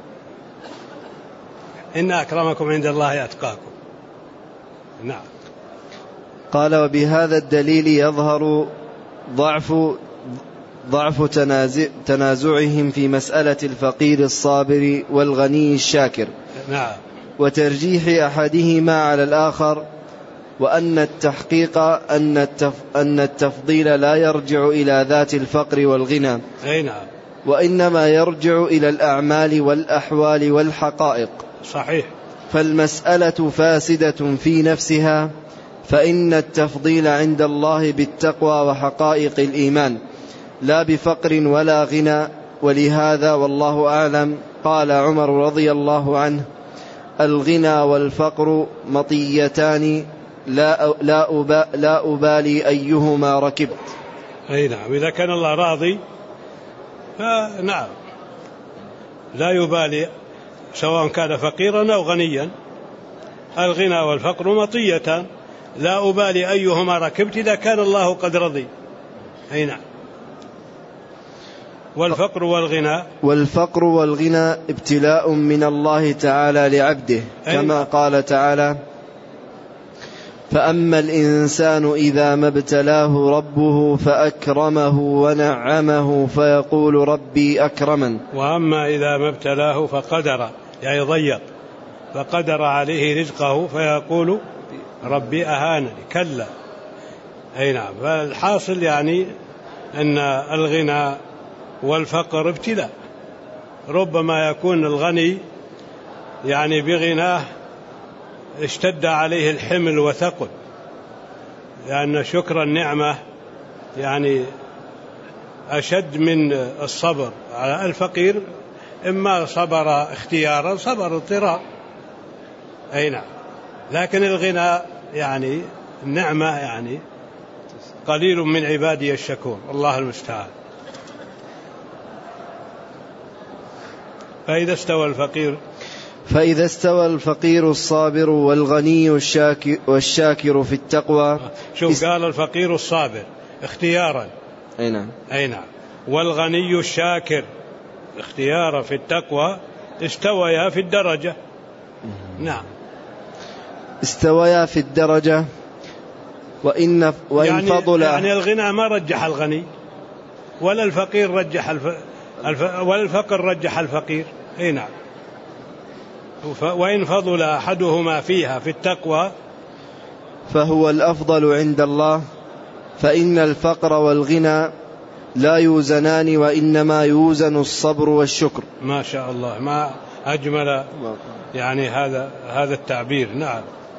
إن أكرمكم عند الله أتقاكم. نعم. قال: وبهذا الدليل يظهر ضعف ضعف تنازع تنازعهم في مسألة الفقير الصابر والغني الشاكر. نعم. وترجيح أحدهما على الآخر، وأن التحقيق أن التف أن التفضيل لا يرجع إلى ذات الفقر والغنى، أي نعم، وإنما يرجع إلى الأعمال والأحوال والحقائق. صحيح. فالمسألة فاسدة في نفسها، فإن التفضيل عند الله بالتقوى وحقائق الإيمان، لا بفقر ولا غنى. ولهذا والله أعلم قال عمر رضي الله عنه: الغنى والفقر مطيتان، لا, لا, أبا لا أبالي أيهما ركبت. أي نعم، إذا كان الله راضي فنعم لا يبالي سواء كان فقيرا أو غنيا. الغنى والفقر مطيتان، لا أبالي أيهما ركبت إذا كان الله قد رضي. أي نعم. والفقر والغنى والفقر والغنى ابتلاء من الله تعالى لعبده، كما قال تعالى: فأما الإنسان إذا ما ابتلاه ربه فأكرمه ونعمه فيقول ربي أكرمن. وأما إذا ما ابتلاه فقدر يعني ضيق فقدر عليه رزقه فيقول ربي أهانني. كلا. أي نعم. فالحاصل يعني أن الغنى والفقر ابتلاء. ربما يكون الغني يعني بغناه اشتد عليه الحمل وثقل، لأن شكر النعمة يعني أشد من الصبر. على الفقير إما صبر اختيارا صبر اضطرار. أي نعم. لكن الغنى يعني النعمة يعني قليل من عبادي الشكور. الله المستعان. فإذا استوى الفقير فإذا استوى الفقير الصابر والغني الشاكر, والشاكر في التقوى. شوف است... قال الفقير الصابر اختيارا. أي نعم. أي نعم. والغني الشاكر اختيارا في التقوى استويا في الدرجة. نعم. استويا في الدرجة وإن, وإن يعني فضل يعني الغنى ما رجح الغني ولا الفقير رجح الف... الف... ولا الفقر رجح الفقير. أي نعم. وإن فضل أحدهما فيها في التقوى فهو الأفضل عند الله، فإن الفقر والغنى لا يوزنان وإنما يوزن الصبر والشكر. ما شاء الله. ما أجمل يعني هذا هذا التعبير. نعم.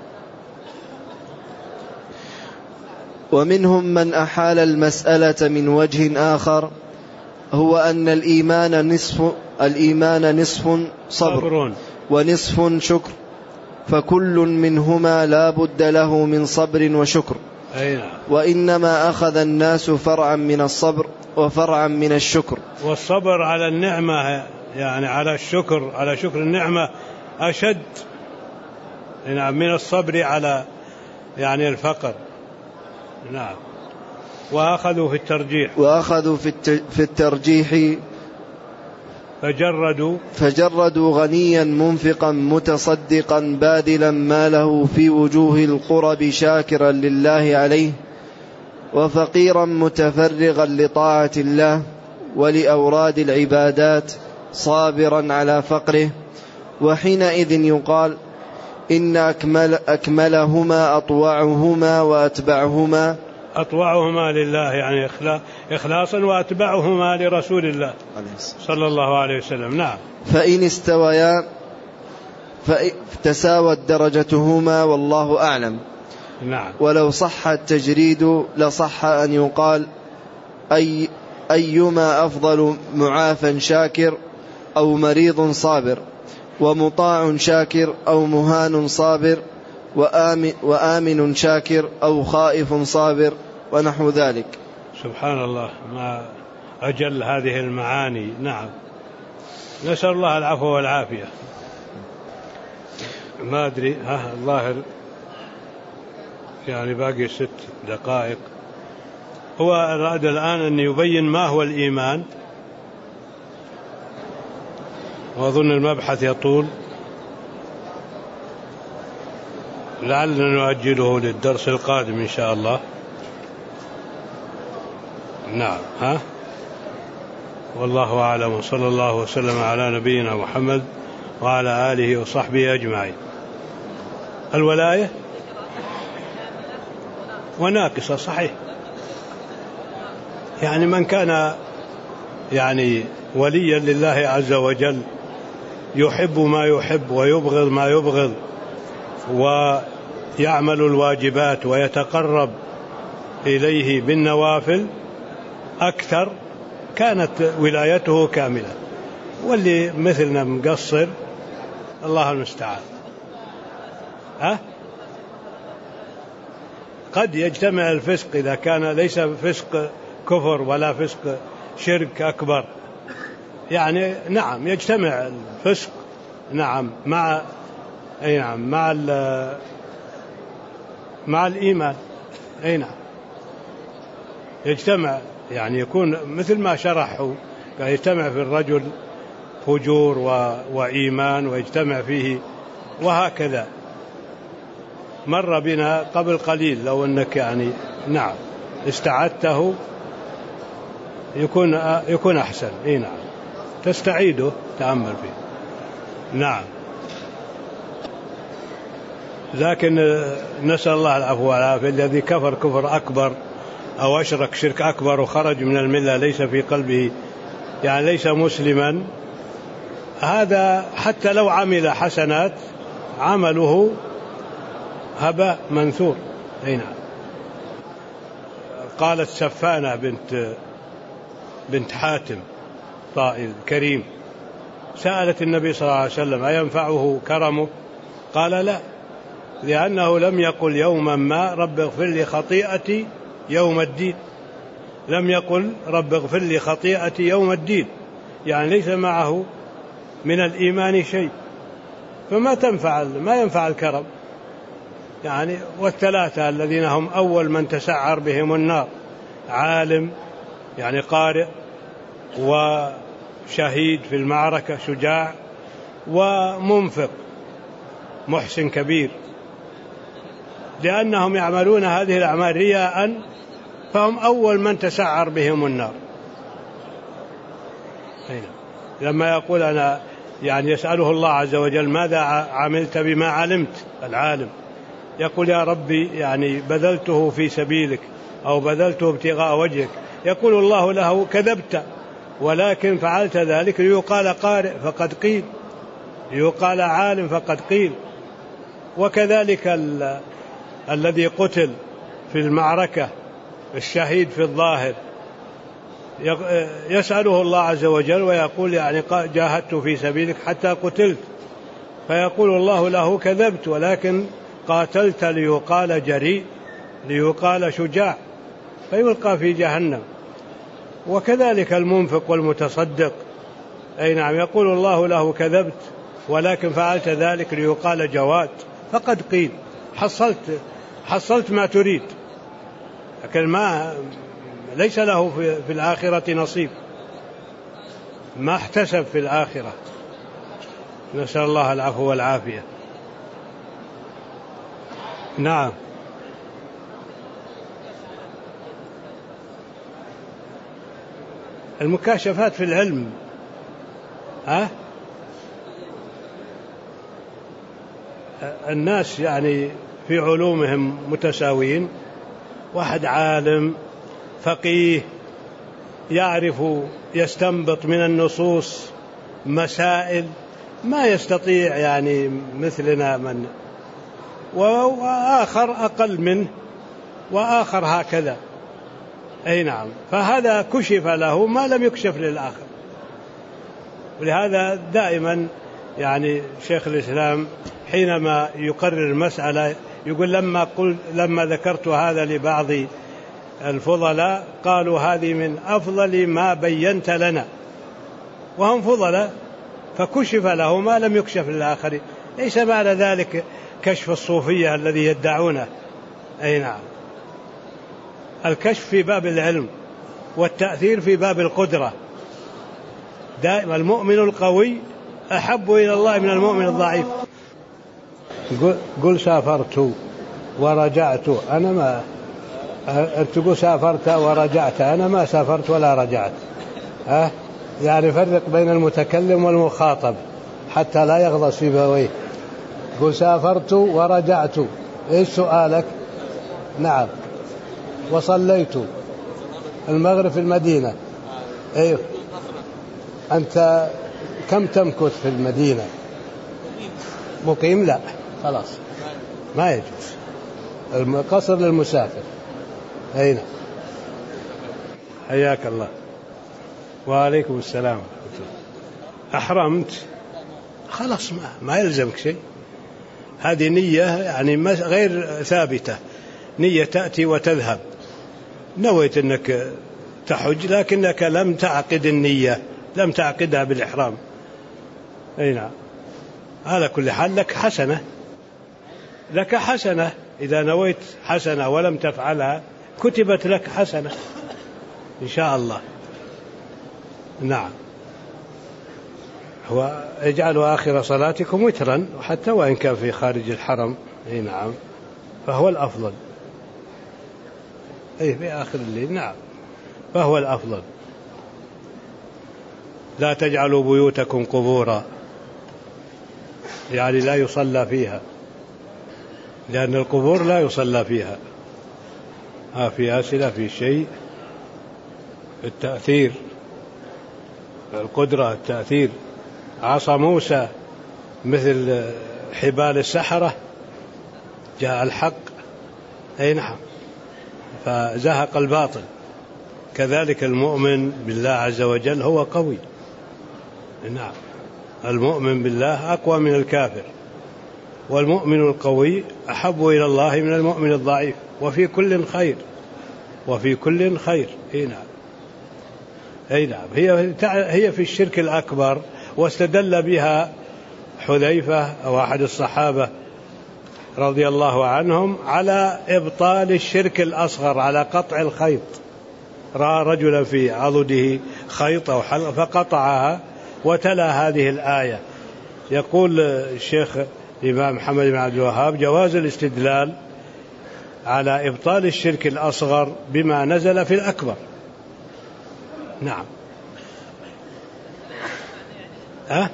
ومنهم من أحال المسألة من وجه آخر، هو أن الإيمان نصف الإيمان نصف صبر, صبر ونصف شكر، فكل منهما لا بد له من صبر وشكر. أينا. وإنما أخذ الناس فرعا من الصبر وفرعا من الشكر. والصبر على النعمة يعني على الشكر على شكر النعمة أشد يعني من الصبر على يعني الفقر. نعم. وأخذوا في الترجيح وأخذوا في الترجيح فجردوا فجردوا غنيا منفقا متصدقا باذلا ماله في وجوه القرب شاكرا لله عليه، وفقيرا متفرغا لطاعة الله ولأوراد العبادات صابرا على فقره. وحينئذ يقال إن أكمل أكملهما أطوعهما وأتبعهما أطوعهما لله يعني إخلاصا وأتبعهما لرسول الله صلى الله عليه وسلم. نعم. فإن استويا فتساوت درجتهما والله أعلم. نعم. ولو صح التجريد لصح أن يقال أي أيما أفضل معافى شاكر أو مريض صابر، ومطاع شاكر أو مهان صابر، وآمن, وآمن شاكر أو خائف صابر، ونحو ذلك. سبحان الله ما أجل هذه المعاني. نعم. نسأل الله العفو والعافية. ما أدري ها الظاهر يعني باقي ست دقائق. هو أراد الآن أن يبين ما هو الإيمان، وأظن المبحث يطول، لعلنا نؤجله للدرس القادم إن شاء الله. نعم. ها والله أعلم، وصلى الله وسلم على نبينا محمد وعلى آله وصحبه أجمعين. الولاية وناقصة صحيح، يعني من كان يعني وليا لله عز وجل يحب ما يحب ويبغض ما يبغض ويعمل الواجبات ويتقرب إليه بالنوافل أكثر، كانت ولايته كاملة. واللي مثلنا مقصر الله المستعان. ها قد يجتمع الفسق إذا كان ليس فسق كفر ولا فسق شرك أكبر، يعني نعم يجتمع الفسق نعم مع أي نعم مع مع الإيمان. أي نعم يجتمع، يعني يكون مثل ما شرحوا يجتمع في الرجل فجور و... وإيمان ويجتمع فيه وهكذا. مر بنا قبل قليل، لو أنك يعني نعم استعدته يكون يكون أحسن. إيه نعم تستعيده تأمل فيه. نعم لكن نسأل الله العفو والعافية. الذي كفر كفر أكبر أو أشرك شرك أكبر وخرج من الملة ليس في قلبه يعني ليس مسلما، هذا حتى لو عمل حسنات عمله هباء منثور. أي نعم. قالت سفانة بنت بنت حاتم طائل كريم سألت النبي صلى الله عليه وسلم أينفعه كرمه؟ قال لا، لأنه لم يقل يوما ما رب اغفر لي خطيئتي يوم الدين، لم يقل رب اغفر لي خطيئتي يوم الدين، يعني ليس معه من الإيمان شيء، فما تنفع ما ينفع الكرم يعني. والثلاثة الذين هم أول من تسعر بهم النار، عالم يعني قارئ، وشهيد في المعركة شجاع، ومنفق محسن كبير، لأنهم يعملون هذه الأعمال رياء فهم أول من تسعر بهم النار. لما يقول أنا يعني يسأله الله عز وجل ماذا عملت بما علمت، العالم يقول يا ربي يعني بذلته في سبيلك أو بذلته ابتغاء وجهك، يقول الله له كذبت، ولكن فعلت ذلك ليقال قارئ فقد قيل، ليقال عالم فقد قيل. وكذلك ال... الذي قتل في المعركة الشهيد في الظاهر يسأله الله عز وجل ويقول يعني جاهدت في سبيلك حتى قتلت، فيقول الله له كذبت، ولكن قاتلت ليقال جريء ليقال شجاع، فيلقى في جهنم. وكذلك المنفق والمتصدق، أي نعم، يقول الله له كذبت ولكن فعلت ذلك ليقال جواد، فقد قيل حصلت حصلت ما تريد، لكن ما ليس له في, في الآخرة نصيب، ما احتسب في الآخرة. نسأل الله العفو والعافية. نعم المكاشفات في العلم، ها الناس يعني في علومهم متساويين، واحد عالم فقيه يعرف يستنبط من النصوص مسائل ما يستطيع يعني مثلنا من، وآخر أقل منه، وآخر هكذا. أي نعم، فهذا كشف له ما لم يكشف للآخر. ولهذا دائما يعني شيخ الإسلام حينما يقرر مسألة يقول لما قل لما ذكرت هذا لبعض الفضلاء قالوا هذه من أفضل ما بينت لنا، وهم فضلاء، فكشف له ما لم يكشف للآخرين. ليس معنى ذلك كشف الصوفية الذي يدعونه. أي نعم، الكشف في باب العلم والتأثير في باب القدرة. دائما المؤمن القوي أحب إلى الله من المؤمن الضعيف. قل سافرت ورجعت، أنا ما تقول سافرت ورجعت، أنا ما سافرت ولا رجعت. ها يعني فرق بين المتكلم والمخاطب حتى لا يغضس في بويه. قل سافرت ورجعت، إيش سؤالك؟ نعم. وصليت المغرب في المدينة. أيوه. أنت كم تمكث في المدينة؟ مقيم؟ لا خلاص ما يجوز، القصر للمسافر. أين؟ حياك الله. وعليكم السلام. أحرمت خلاص ما, ما يلزمك شيء، هذه نية يعني غير ثابتة، نية تأتي وتذهب. نويت أنك تحج لكنك لم تعقد النية، لم تعقدها بالإحرام. أي نعم. على كل حال لك حسنة، لك حسنة إذا نويت حسنة ولم تفعلها كتبت لك حسنة إن شاء الله. نعم. واجعلوا آخر صلاتكم وترا، حتى وإن كان في خارج الحرم. أي نعم. فهو الأفضل. أي في آخر الليل، نعم، فهو الأفضل. لا تجعلوا بيوتكم قبورا، يعني لا يصلى فيها، لأن القبور لا يصلى فيها. ها في أسئلة في شيء التأثير، القدرة، التأثير. عصا موسى مثل حبال السحرة، جاء الحق، أي نعم، فزهق الباطل. كذلك المؤمن بالله عز وجل هو قوي، نعم، المؤمن بالله أقوى من الكافر، والمؤمن القوي أحب إلى الله من المؤمن الضعيف، وفي كل خير، وفي كل خير. أي نعم، أي نعم، هي هي في الشرك الأكبر، واستدل بها حذيفة أو أحد الصحابة رضي الله عنهم على إبطال الشرك الأصغر، على قطع الخيط. رأى رجلا في عضده خيط أو حلقة فقطعها وتلا هذه الآية. يقول الشيخ الإمام محمد بن عبد الوهاب: جواز الاستدلال على إبطال الشرك الأصغر بما نزل في الأكبر. نعم. أه؟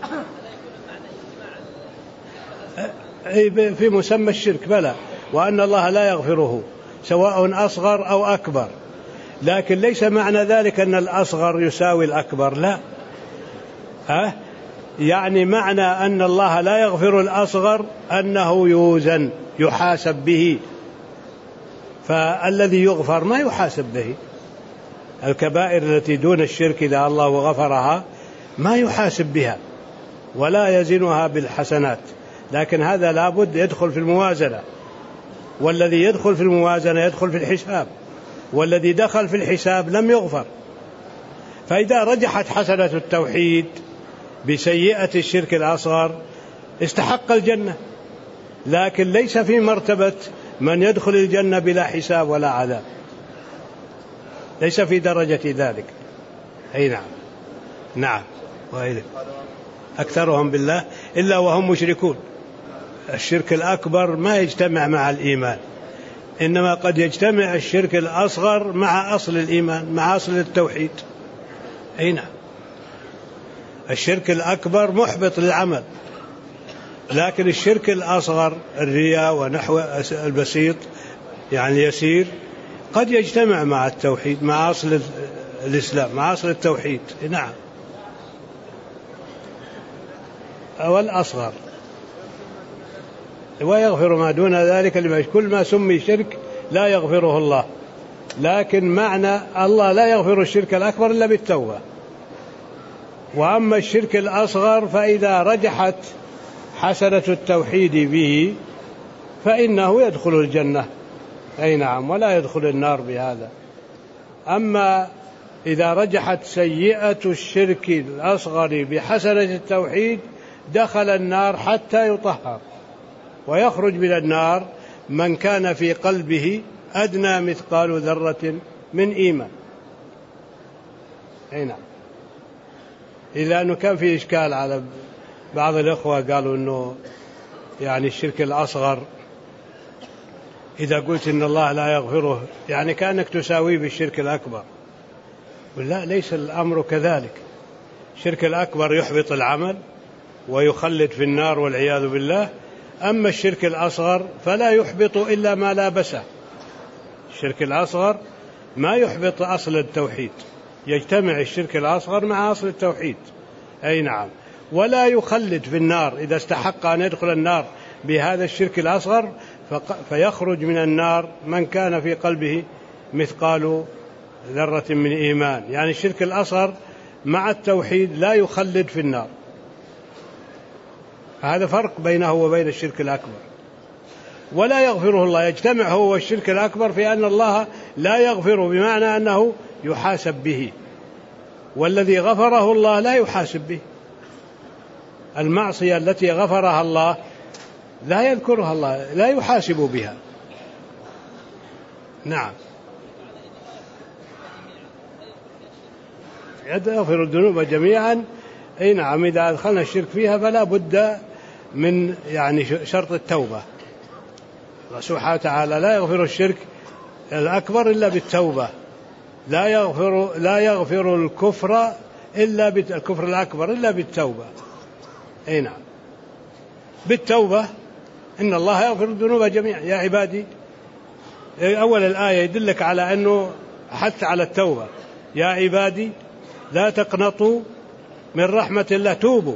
في مسمى الشرك بلى، وأن الله لا يغفره سواء أصغر أو أكبر، لكن ليس معنى ذلك أن الأصغر يساوي الأكبر، لا. أه؟ يعني معنى أن الله لا يغفر الأصغر أنه يوزن، يحاسب به، فالذي يغفر ما يحاسب به. الكبائر التي دون الشرك إذا الله غفرها ما يحاسب بها ولا يزنها بالحسنات، لكن هذا لابد يدخل في الموازنة، والذي يدخل في الموازنة يدخل في الحساب، والذي دخل في الحساب لم يغفر. فإذا رجحت حسنة التوحيد بسيئة الشرك الأصغر استحق الجنة، لكن ليس في مرتبة من يدخل الجنة بلا حساب ولا عذاب، ليس في درجة ذلك. أي نعم، نعم، وإليه أكثرهم بالله إلا وهم مشركون. الشرك الأكبر ما يجتمع مع الإيمان، إنما قد يجتمع الشرك الأصغر مع أصل الإيمان، مع أصل التوحيد. أي نعم، الشرك الأكبر محبط للعمل، لكن الشرك الأصغر الرياء ونحو البسيط يعني يسير قد يجتمع مع التوحيد، مع أصل الإسلام، مع أصل التوحيد. نعم. أو الأصغر ويغفر ما دون ذلك لمن، كل ما سمي شرك لا يغفره الله، لكن معنى الله لا يغفر الشرك الأكبر إلا بالتوبة. وأما الشرك الأصغر فإذا رجحت حسنة التوحيد به فإنه يدخل الجنة. أي نعم، ولا يدخل النار بهذا. أما إذا رجحت سيئة الشرك الأصغر بحسنة التوحيد دخل النار حتى يطهر، ويخرج من النار من كان في قلبه أدنى مثقال ذرة من إيمان. أي نعم. إلا أنه كان في إشكال على بعض الأخوة، قالوا أنه يعني الشرك الأصغر إذا قلت إن الله لا يغفره يعني كأنك تساويه بالشرك الأكبر. لا، ليس الأمر كذلك. الشرك الأكبر يحبط العمل ويخلد في النار والعياذ بالله، أما الشرك الأصغر فلا يحبط إلا ما لابسه. الشرك الأصغر ما يحبط أصل التوحيد، يجتمع الشرك الأصغر مع أصل التوحيد. أي نعم، ولا يخلد في النار. إذا استحق أن يدخل النار بهذا الشرك الأصغر فيخرج من النار من كان في قلبه مثقال ذرة من إيمان. يعني الشرك الأصغر مع التوحيد لا يخلد في النار، هذا فرق بينه وبين الشرك الأكبر. ولا يغفره الله، يجتمع هو والشرك الأكبر في أن الله لا يغفره، بمعنى أنه يحاسب به، والذي غفره الله لا يحاسب به. المعصية التي غفرها الله لا يذكرها الله، لا يحاسب بها. نعم، يغفر الذنوب جميعا. أي نعم، إذا أدخلنا الشرك فيها فلا بد من يعني شرط التوبة. الله سبحانه وتعالى لا يغفر الشرك الأكبر إلا بالتوبة، لا يغفر لا يغفر الكفر إلا بالكفر الأكبر إلا بالتوبة. أي نعم، بالتوبة. إن الله يغفر الذنوب جميعا يا عبادي. أول الآية يدلك على أنه حث على التوبة. يا عبادي لا تقنطوا من رحمة الله، توبوا.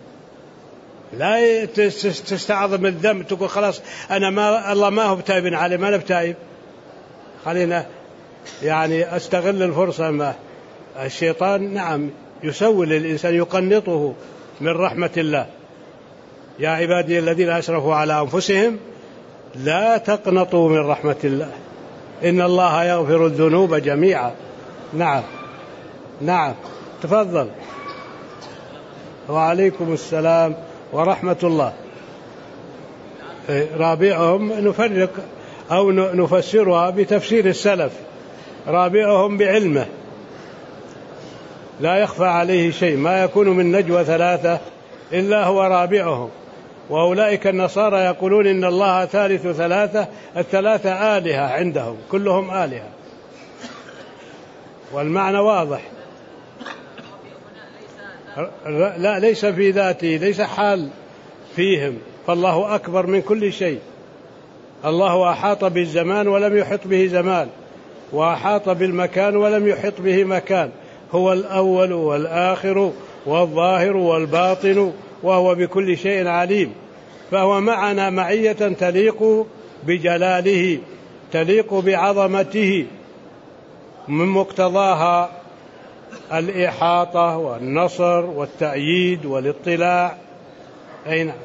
لا تستعظم الذنب تقول خلاص أنا ما الله ما هو بتائب علي، ما أنا بتائب، خلينا يعني أستغل الفرصة. ما الشيطان نعم يسول الإنسان، يقنطه من رحمة الله. يا عبادي الذين أسرفوا على أنفسهم لا تقنطوا من رحمة الله إن الله يغفر الذنوب جميعا. نعم نعم تفضل. وعليكم السلام ورحمة الله. رابعهم نفرق أو نفسرها بتفسير السلف. رابعهم بعلمه لا يخفى عليه شيء، ما يكون من نجوى ثلاثة إلا هو رابعهم. وأولئك النصارى يقولون إن الله ثالث ثلاثة، الثلاثة آلهة عندهم كلهم آلهة، والمعنى واضح. لا ليس في ذاته، ليس حال فيهم، فالله أكبر من كل شيء. الله أحاط بالزمان ولم يحط به زمان، وأحاط بالمكان ولم يحط به مكان. هو الأول والآخر والظاهر والباطن، وهو بكل شيء عليم. فهو معنا معية تليق بجلاله، تليق بعظمته، من مقتضاها الإحاطة والنصر والتأييد والاطلاع. أي نعم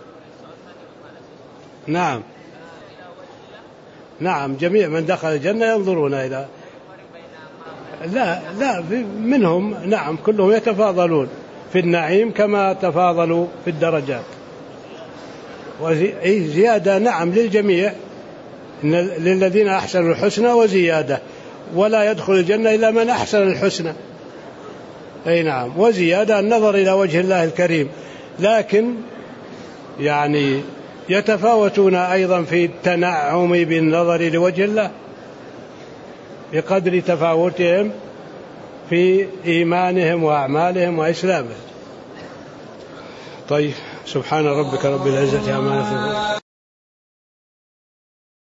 نعم نعم جميع من دخل الجنة ينظرون إلى لا لا منهم نعم كلهم يتفاضلون في النعيم كما تفاضلوا في الدرجات، وزيادة نعم للجميع، للذين أحسنوا الحسنى وزيادة، ولا يدخل الجنة إلا من أحسن الحسنى. أي نعم، وزيادة النظر إلى وجه الله الكريم. لكن يعني يتفاوتون أيضا في التنعم بالنظر لوجه الله بقدر تفاوتهم في إيمانهم وأعمالهم وإسلامهم. طيب، سبحان ربك رب العزة عما يصفون.